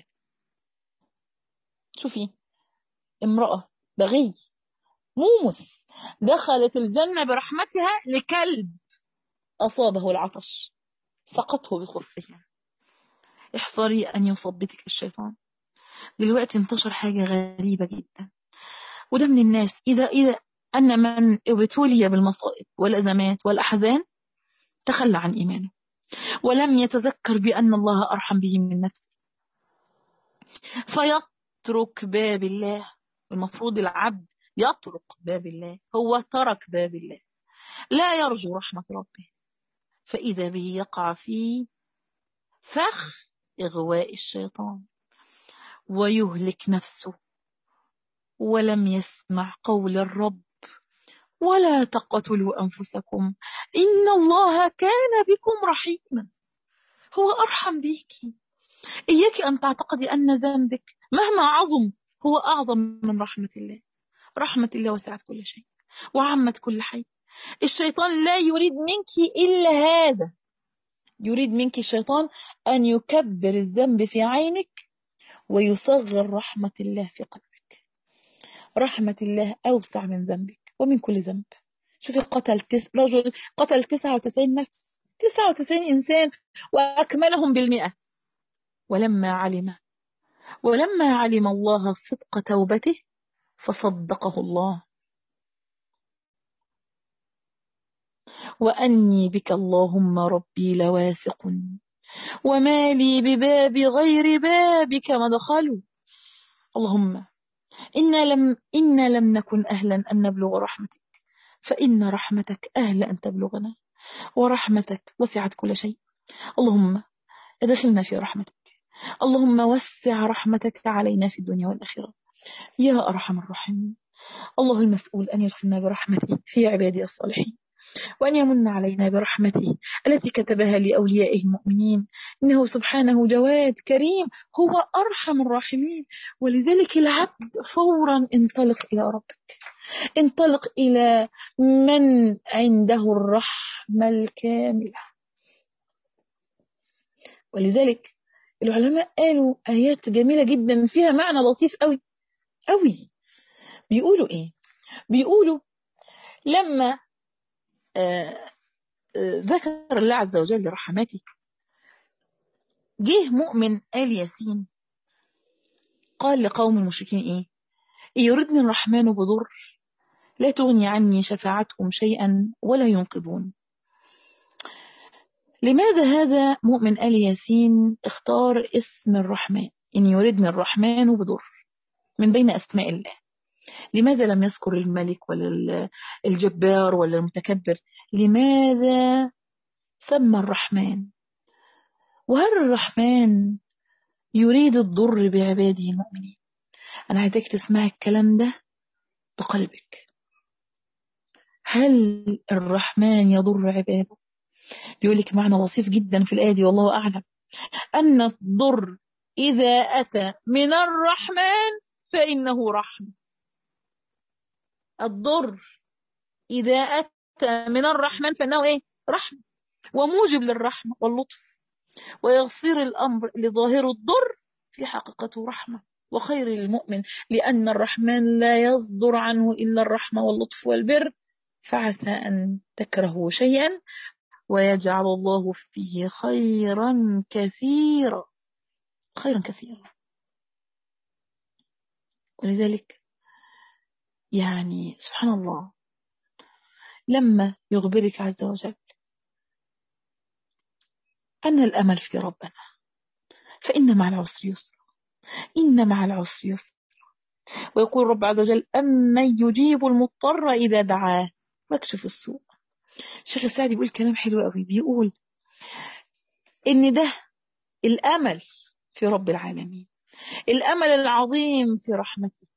شوفي، امرأة بغي مومس دخلت الجنة برحمتها لكلب أصابه العطش سقطه بخفها. احذري أن يصبتك الشيطان. دلوقتي انتشر حاجة غريبة جدا، وده من الناس، إذا أن من ابتلي بالمصائب والأزمات والأحزان تخلى عن إيمانه ولم يتذكر بأن الله أرحم به من نفسه فيترك باب الله. المفروض العبد يطرق باب الله، هو ترك باب الله، لا يرجو رحمة ربه، فإذا به يقع في فخ إغواء الشيطان ويهلك نفسه، ولم يسمع قول الرب ولا تقتلوا أنفسكم إن الله كان بكم رحيما. هو أرحم بك. إياك أن تعتقدي أن ذنبك مهما عظم هو أعظم من رحمة الله. رحمة الله وسعت كل شيء وعمت كل حي. الشيطان لا يريد منك إلا هذا، يريد منك الشيطان أن يكبر الذنب في عينك ويصغر رحمة الله في قلبك. رحمة الله أوسع من ذنبك ومن كل ذنب. شوفي، رجل قتل 99 نفس، 99 إنسان وأكملهم بالمئة، ولما علم الله صدق توبته فصدقه الله. وأني بك اللهم ربي لواثق وما لي بباب غير بابك مدخل. اللهم إنا لم نكن أهلا أن نبلغ رحمتك، فإن رحمتك أهل أن تبلغنا، ورحمتك وسعت كل شيء. اللهم ادخلنا في رحمتك، اللهم وسع رحمتك علينا في الدنيا والآخرة يا أرحم الراحمين. الله المسؤول أن يدخلنا برحمته في عباده الصالحين، وأن يمن علينا برحمته التي كتبها لأوليائه المؤمنين. إنه سبحانه جواد كريم، هو أرحم الراحمين. ولذلك العبد فورا انطلق إلى ربك، انطلق إلى من عنده الرحمة الكاملة. ولذلك العلماء قالوا آيات جميلة جدا فيها معنى لطيف قوي قوي. بيقولوا إيه؟ بيقولوا لما ذكر الله عز وجل رحمته، جه مؤمن آل ياسين قال لقوم المشركين إيه؟ إن يردني الرحمن بضر لا تغني عني شفاعتهم شيئا ولا ينقذون. لماذا هذا مؤمن آل ياسين اختار اسم الرحمن، إن يردني الرحمن بضر من بين أسماء الله؟ لماذا لم يذكر الملك ولا الجبار ولا المتكبر؟ لماذا سمى الرحمن؟ وهل الرحمن يريد الضر بعباده المؤمنين؟ أنا عايزك تسمع الكلام ده بقلبك. هل الرحمن يضر عباده؟ بيقول لك معنى لطيف جدا في الآية دي والله أعلم، أن الضر إذا أتى من الرحمن فإنه رحمة. الضر إذا أتى من الرحمن فإنه إيه؟ رحمة، وموجب للرحمة واللطف، ويصير الأمر لظاهر الضر في حقيقته رحمة وخير للمؤمن، لأن الرحمن لا يصدر عنه إلا الرحمة واللطف والبر. فعسى أن تكرهوا شيئا ويجعل الله فيه خيرا كثيرا، خيرا كثيرا. ولذلك يعني سبحان الله لما يخبرك عز وجل أن الأمل في ربنا، فإن مع العسر يسرا، إن مع العسر يسرا. ويقول رب عز وجل أمن يجيب المضطر إذا دعاه واكشف السوء. الشيخ السعدي بيقول كلام حلو قوي، بيقول إن ده الأمل في رب العالمين، الأمل العظيم في رحمته،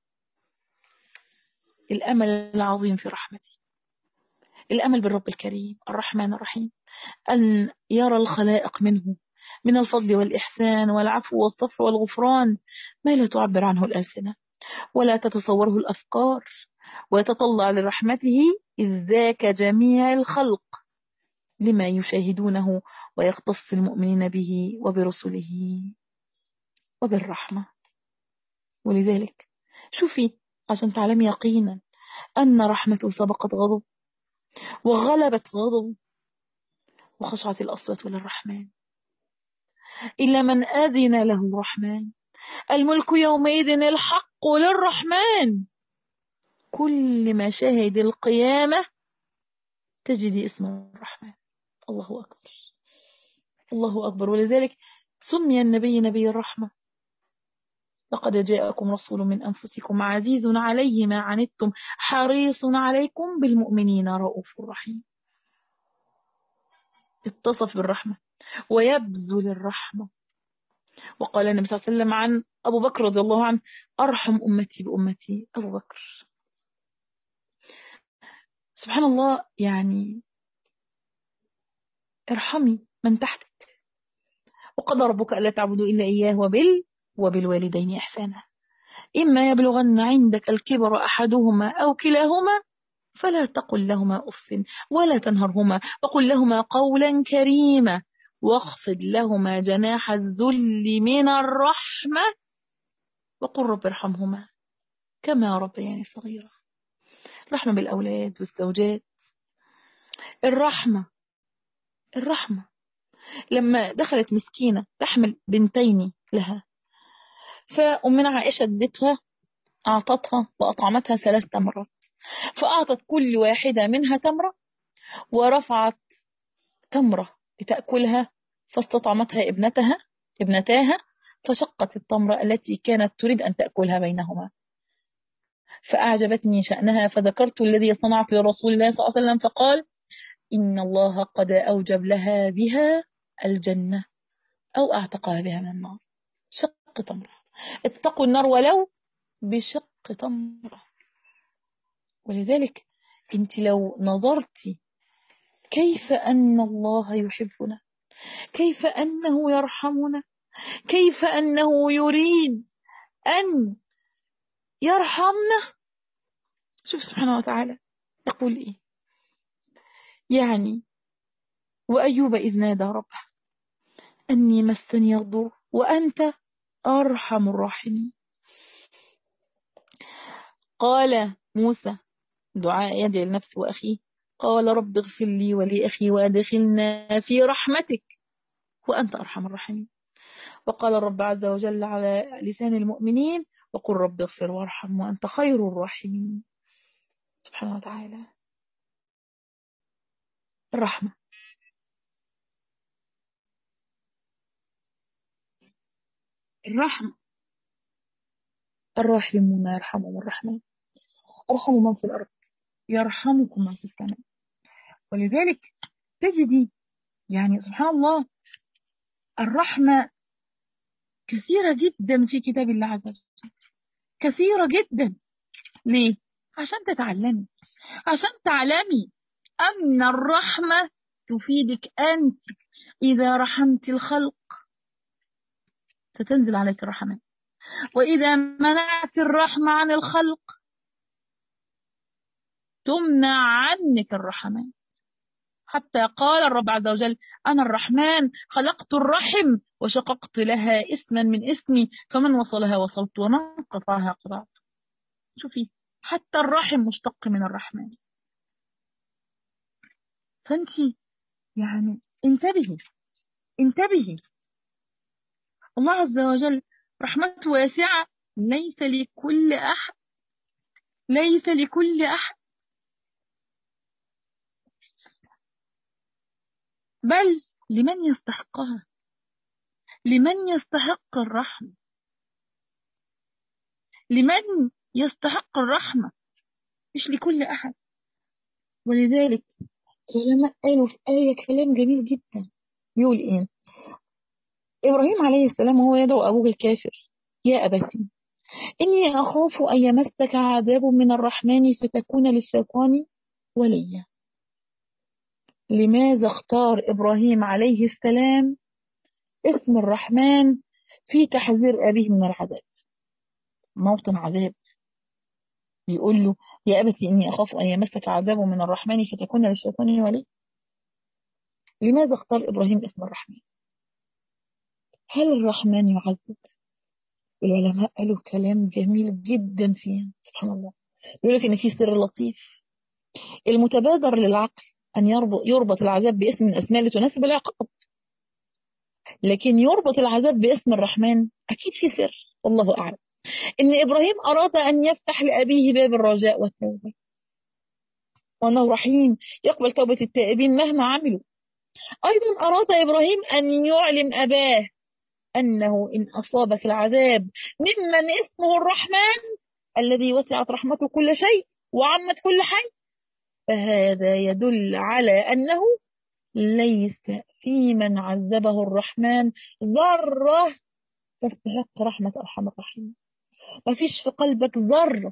الأمل العظيم في رحمته، الأمل بالرب الكريم الرحمن الرحيم، أن يرى الخلائق منه من الفضل والإحسان والعفو والصفح والغفران ما لا تعبر عنه الألسنة ولا تتصوره الأفكار، ويتطلع لرحمته إذ ذاك جميع الخلق لما يشاهدونه، ويختص المؤمنين به وبرسله وبالرحمة. ولذلك شوفي عشان تعلمي يقينا أن رحمته سبقت غضب وغلبت غضب وخشعت الأصوات للرحمن إلا من أذن له الرحمن. الملك يومئذ الحق للرحمن. كل مشاهد القيامة تجد اسم الرحمن. الله أكبر، الله أكبر. ولذلك سمي النبي نبي الرحمة. لقد جاءكم رسول من أنفسكم عزيز عليه ما عنتم حريص عليكم بالمؤمنين رؤوف رحيم. اتصف بالرحمة ويبذل الرحمة. وقال النبي صلى الله عليه وسلم عن أبو بكر رضي الله عنه أرحم أمتي بأمتي أبو بكر. سبحان الله، يعني ارحمي من تحتك. وقضى ربك ألا تعبدوا إلا إياه وبالوالدين إحسانا إما يبلغن عندك الكبر أحدهما أو كلاهما فلا تقل لهما أف ولا تنهرهما وقل لهما قولا كريما واخفض لهما جناح الذل من الرحمة وقل رب ارحمهما كما ربياني صغيرا. الرحمة بالأولاد والزوجات، الرحمة لما دخلت مسكينة تحمل بنتين لها، فأمنا عائشة ادتها أعطتها وأطعمتها 3 تمرات، فأعطت كل واحدة منها تمرة ورفعت تمرة لتأكلها، فاستطعمتها ابنتاها فشقت التمرة التي كانت تريد أن تأكلها بينهما. فأعجبتني شأنها فذكرت الذي صنعت لرسول الله صلى الله عليه وسلم فقال إن الله قد أوجب لها بها الجنة أو أعتقها بها من النار. شق تمرة، اتقوا النار ولو بشق تمرة. ولذلك انت لو نظرتي كيف أن الله يحبنا، كيف أنه يرحمنا، كيف أنه يريد أن يرحمنا. شوف سبحانه وتعالى يقول إيه يعني: وأيوب إذ نادى ربه أني مسني الضر وأنت أرحم الراحمين. قال موسى دعاء يدعي لنفسه وأخيه قال رب اغفر لي ولأخي وأدخلنا في رحمتك وأنت أرحم الراحمين. وقال الرب عز وجل على لسان المؤمنين وقل رب اغفر وارحم وأنت خير الراحمين. سبحانه وتعالى الرحمة. الرحمة الراحمون يرحمهم الرحمن. ارحموا من في الأرض يرحمكم من في السماء. ولذلك تجدي يعني سبحان الله الرحمة كثيرة جدا في كتاب الله عز وجل، كثيرة جدا. ليه؟ عشان تتعلمي، عشان تعلمي أن الرحمة تفيدك أنت. إذا رحمت الخلق ستنزل عليك الرحمة، وإذا منعت الرحمة عن الخلق تمنع عنك الرحمة. حتى قال الرب عز وجل أنا الرحمن خلقت الرحم وشققت لها اسما من اسمي فمن وصلها وصلت ومن قطعها قطعت. شوفي حتى الرحم مشتق من الرحمن. فأنت يعني انتبهي، انتبهي. الله عز وجل رحمته واسعة، ليس لكل أحد، ليس لكل أحد، بل لمن يستحقها، لمن يستحق الرحمة، لمن يستحق الرحمة، مش لكل أحد. ولذلك العلماء قالوا في آية كلام جميل جدا يقول إيه؟ إبراهيم عليه السلام وهو يدعو أبوه الكافر يا أبتي إني أخاف أن يمسك عذاب من الرحمن فتكون للشيطان وليا. لماذا اختار إبراهيم عليه السلام اسم الرحمن في تحذير أبيه من العذاب؟ موطن عذاب. بيقول له يا أبتي إني أخاف أن يمسك عذاب من الرحمن فتكون للشيطان وليا. لماذا اختار إبراهيم اسم الرحمن؟ هل الرحمن يعذب؟ العلماء قالوا كلام جميل جدا فيه سبحان الله. يقول لك إن في سر لطيف. المتبادر للعقل أن يربط العذاب باسم من الأسماء اللي تناسب العقاب، لكن يربط العذاب باسم الرحمن أكيد في سر والله أعلم. إن إبراهيم أراد أن يفتح لأبيه باب الرجاء والتوبة، وأنه رحيم يقبل توبة التائبين مهما عملوا. أيضا أراد إبراهيم أن يعلم أباه أنه إن أصابك العذاب ممن اسمه الرحمن الذي وسعت رحمته كل شيء وعمت كل حي، فهذا يدل على أنه ليس في من عذبه الرحمن ذرة تستحق رحمة أرحم الراحمين. ما فيش في قلبك ذرة،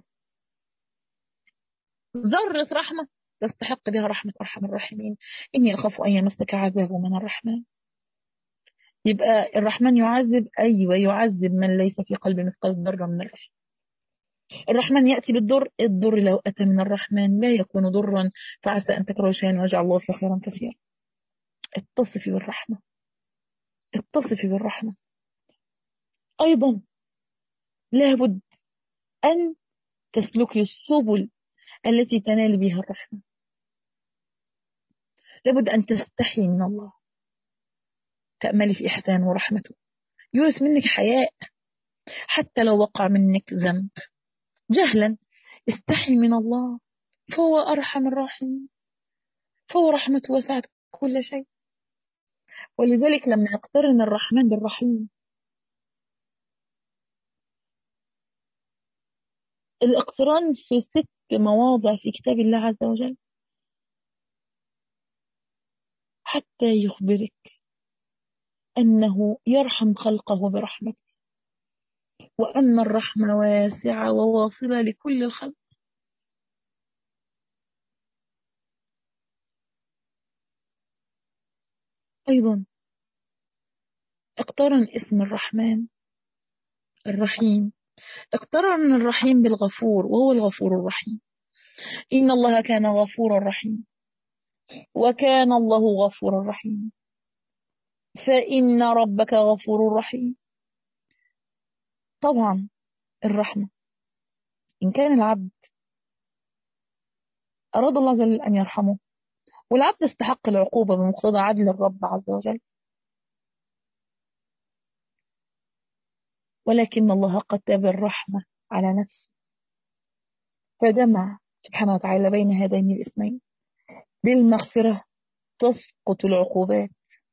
ذرة رحمة تستحق بها رحمة أرحم الراحمين. إني أخاف أن يمسك عذاب من الرحمن. يبقى الرحمن يعذب، أيوة يعذب من ليس في قلبه مثقال ذرة من الرحمة. الرحمن يأتي بالضر، الضر لو أتى من الرحمن لا يكون ضرا، فعسى أن تكرهوا شيئا ويجعل الله فيه خيرا كثيرا. اتصفي بالرحمة، اتصفي بالرحمة. أيضا لابد أن تسلكي السبل التي تنال بها الرحمة. لابد أن تستحي من الله، تأملي في إحسانه ورحمته، يورث منك حياء حتى لو وقع منك ذنب جهلا. استحي من الله فهو أرحم الراحمين، فهو رحمته وسعت كل شيء. ولذلك لما يقترن الرحمن بالرحيم الاقتران في 6 مواضع في كتاب الله عز وجل حتى يخبرك أنه يرحم خلقه برحمته، وأن الرحمة واسعة وواصلة لكل الخلق. أيضا اقترن اسم الرحمن الرحيم، اقترن الرحيم بالغفور وهو الغفور الرحيم. إن الله كان غفورا رحيما، وكان الله غفورا رحيما، فإن ربك غفور رحيم. طبعا الرحمة، إن كان العبد أراد الله جل أن يرحمه والعبد استحق العقوبة بمقتضى عدل الرب عز وجل، ولكن الله كتب الرحمة على نفسه فجمع سبحانه وتعالى بين هذين الاسمين. بالمغفرة تسقط العقوبات،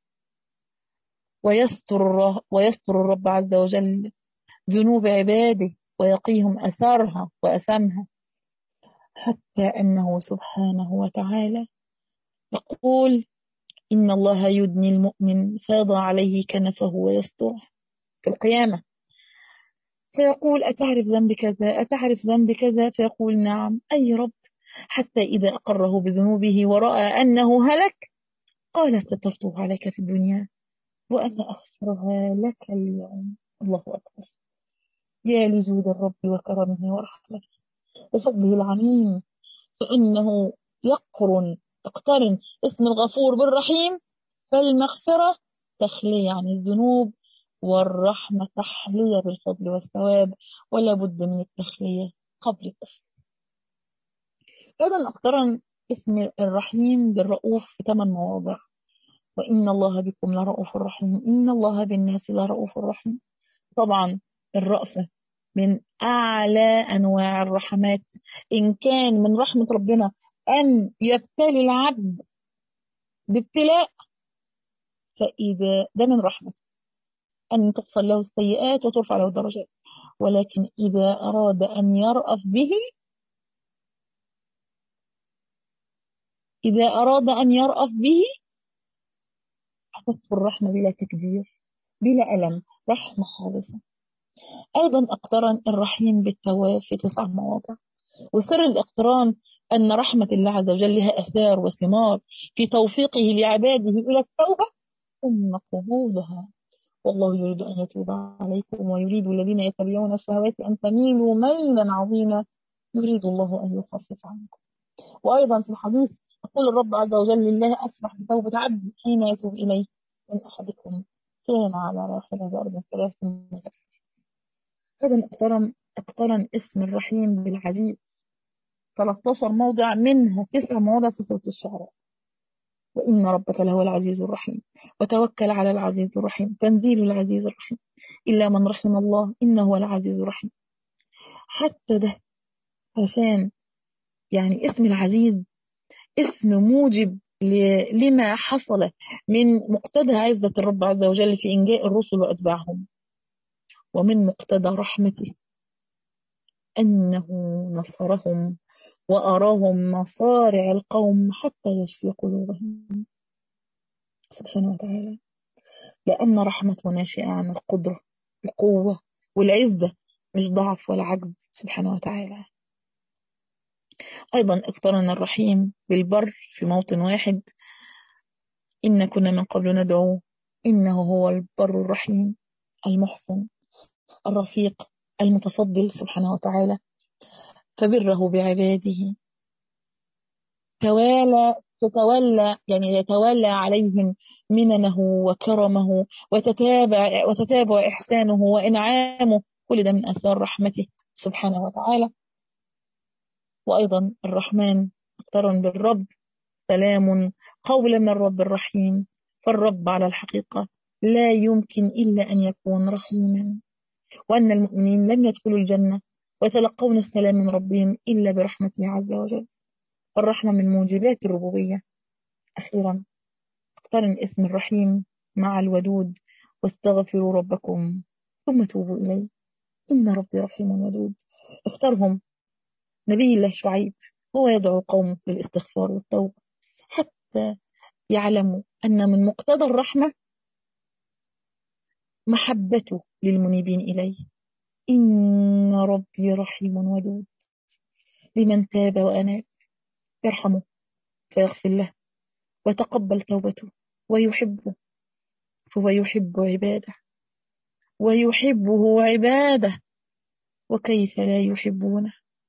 ويستر الرب عز وجل ذنوب عباده ويقيهم أثارها وأثامها، حتى أنه سبحانه وتعالى يقول إن الله يدني المؤمن فيضع عليه كنفه ويستره في القيامة، فيقول أتعرف ذنب كذا، أتعرف ذنب كذا، فيقول نعم أي رب، حتى إذا أقره بذنوبه ورأى أنه هلك قال سترته عليك في الدنيا وأنا أغفرها لك اليوم. الله أكبر، يا لجود الرب وكرمه ورحمته وفضله العميم، فإنه اقترن اسم الغفور بالرحيم، فالمغفرة تخلي عن الذنوب، والرحمة تحلية بالفضل والثواب، ولا بد من التخلية قبل التخلية. أيضا اقترن اسم الرحيم بالرؤوف في 8 مواضع. وإن الله بكم لرؤوف رحيم، إن الله بالناس لرؤوف رحيم. طبعا الرأفة من أعلى أنواع الرحمات. إن كان من رحمة ربنا أن يبتلي العبد بابتلاء، فإذا ده من رحمته أن تغفر له السيئات وترفع له الدرجات، ولكن إذا أراد أن يرأف به، إذا أراد أن يرأف به حفظت الرحمة بلا تكدير بلا ألم، رحمة خالصة. أيضا اقترن الرحيم بالتواب في 9 مواضع. وسر الاقتران أن رحمة الله عز وجل لها أثار وثمار في توفيقه لعباده إلى التوبة ثم قبولها. والله يريد أن يتوب عليكم ويريد الذين يتبعون الشهوات أن تميلوا ميلا عظيما يريد الله أن يخفف عنكم. وأيضا في الحديث يقول الرب عز وجل لله أسمح بتوبة عبد حين يتوب إليه من أحدكم كان على راحلة بأرض 3 متر. أيضا اقترن اسم الرحيم بالعزيز 13 موضع، منها 9 مواضع في سورة الشعراء. وإن ربك لهو العزيز الرحيم، وتوكل على العزيز الرحيم، تنزيل العزيز الرحيم، إلا من رحم الله إنه هو العزيز الرحيم. حتى ده عشان يعني اسم العزيز اسم موجب لما حصل من مقتضى عزة الرب عز وجل في إنجاء الرسل وأتباعهم، ومن مقتضى رحمته أنه نصرهم وأراهم مصارع القوم حتى يشفي قلوبهم سبحانه وتعالى، لأن رحمته ناشئة عن القدرة القوة والعزة، مش ضعف ولا عجز سبحانه وتعالى. أيضا اقترن الرحيم بالبر في موطن واحد، إن كنا من قبل ندعوه إنه هو البر الرحيم المحسن الرفيق المتفضل سبحانه وتعالى. فبره بعباده تتولى يعني يتولى عليهم مننه وكرمه وتتابع إحسانه وإنعامه، كل ده من أثار رحمته سبحانه وتعالى. وأيضا الرحمن اقترن بالرب، سلام قولا من الرب الرحيم. فالرب على الحقيقة لا يمكن إلا أن يكون رحيما، وأن المؤمنين لن يدخلوا الجنة ويتلقون السلام من ربهم إلا برحمته عز وجل. الرحمة من موجبات الربوبية. أخيرا اقترن اسم الرحيم مع الودود، واستغفروا ربكم ثم توبوا إليه إن ربي رحيم ودود. اختارهم نبي الله شعيب هو يدعو قومه للاستغفار والتوبة حتى يعلموا أن من مقتضى الرحمة محبته للمنيبين إليه. إن ربي رحيم ودود لمن تاب وأناب، يرحمه فيغفر له وتقبل توبته ويحبه، فهو يحب عباده ويحبه عباده، وكيف لا يحبونه.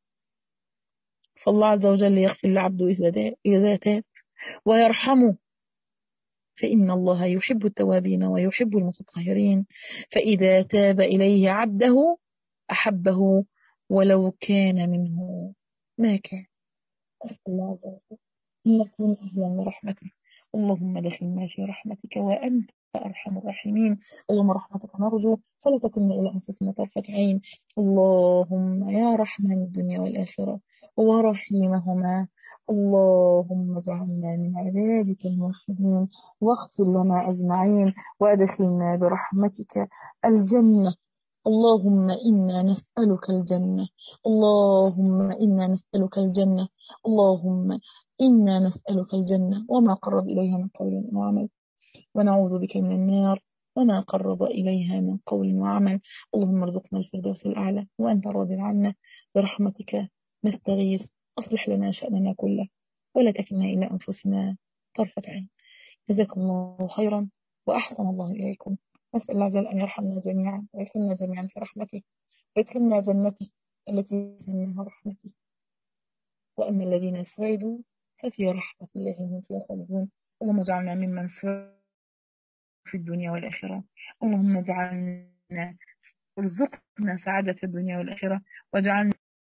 فالله عز وجل يغفر لعبده إذا تاب ويرحمه، فإن الله يحب التوابين ويحب المتطهرين. فإذا تاب إليه عبده أحبه ولو كان منه ما كان. أسأل الله عز وجل أن نكون أهلا لرحمته. اللهم دخلنا في رحمتك وأنت أرحم الراحمين. اللهم رحمتك نرجو فلا تكلنا إلى أنفسنا طرفة عين. اللهم يا رحمن الدنيا والآخرة ورحيمهما، اللهم اجعلنا من عبادك الموحدين واغفر لنا أجمعين وأدخلنا برحمتك الجنة. اللهم إنا نسألك الجنة، اللهم إنا نسألك الجنة، اللهم إنا نسألك الجنة وما قرب إليها من قول وعمل، ونعوذ بك من النار وما قرب إليها من قول وعمل. اللهم ارزقنا الفردوس الأعلى وأنت راض عنا، برحمتك نستغيث، أصلح لنا شأننا كله ولا تكلنا إلى أنفسنا طرفة عين. جزاكم الله خيرا وأحسن الله إليكم. نسأل الله عز وجل أن يرحمنا جميعا ويدخلنا جميعا في رحمته ويدخلنا جنته التي سماها رحمته. وأما الذين سعدوا ففي رحمة الله هم فيها خالدون. اللهم اجعلنا ممن سعدوا في الدنيا والآخرة. اللهم اجعلنا ارزقنا سعادة الدنيا والآخرة، واجعلنا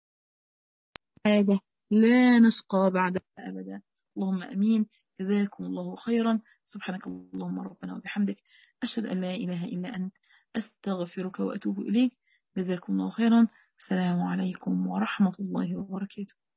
سعادة لا نشقى بعدها أبدا. اللهم أمين. جزاكم الله خيرا. سبحانك اللهم ربنا وبحمدك، أشهد أن لا إله إلا أنت، أستغفرك وأتوب إليك. جزاكم الله خيرا. السلام عليكم ورحمة الله وبركاته.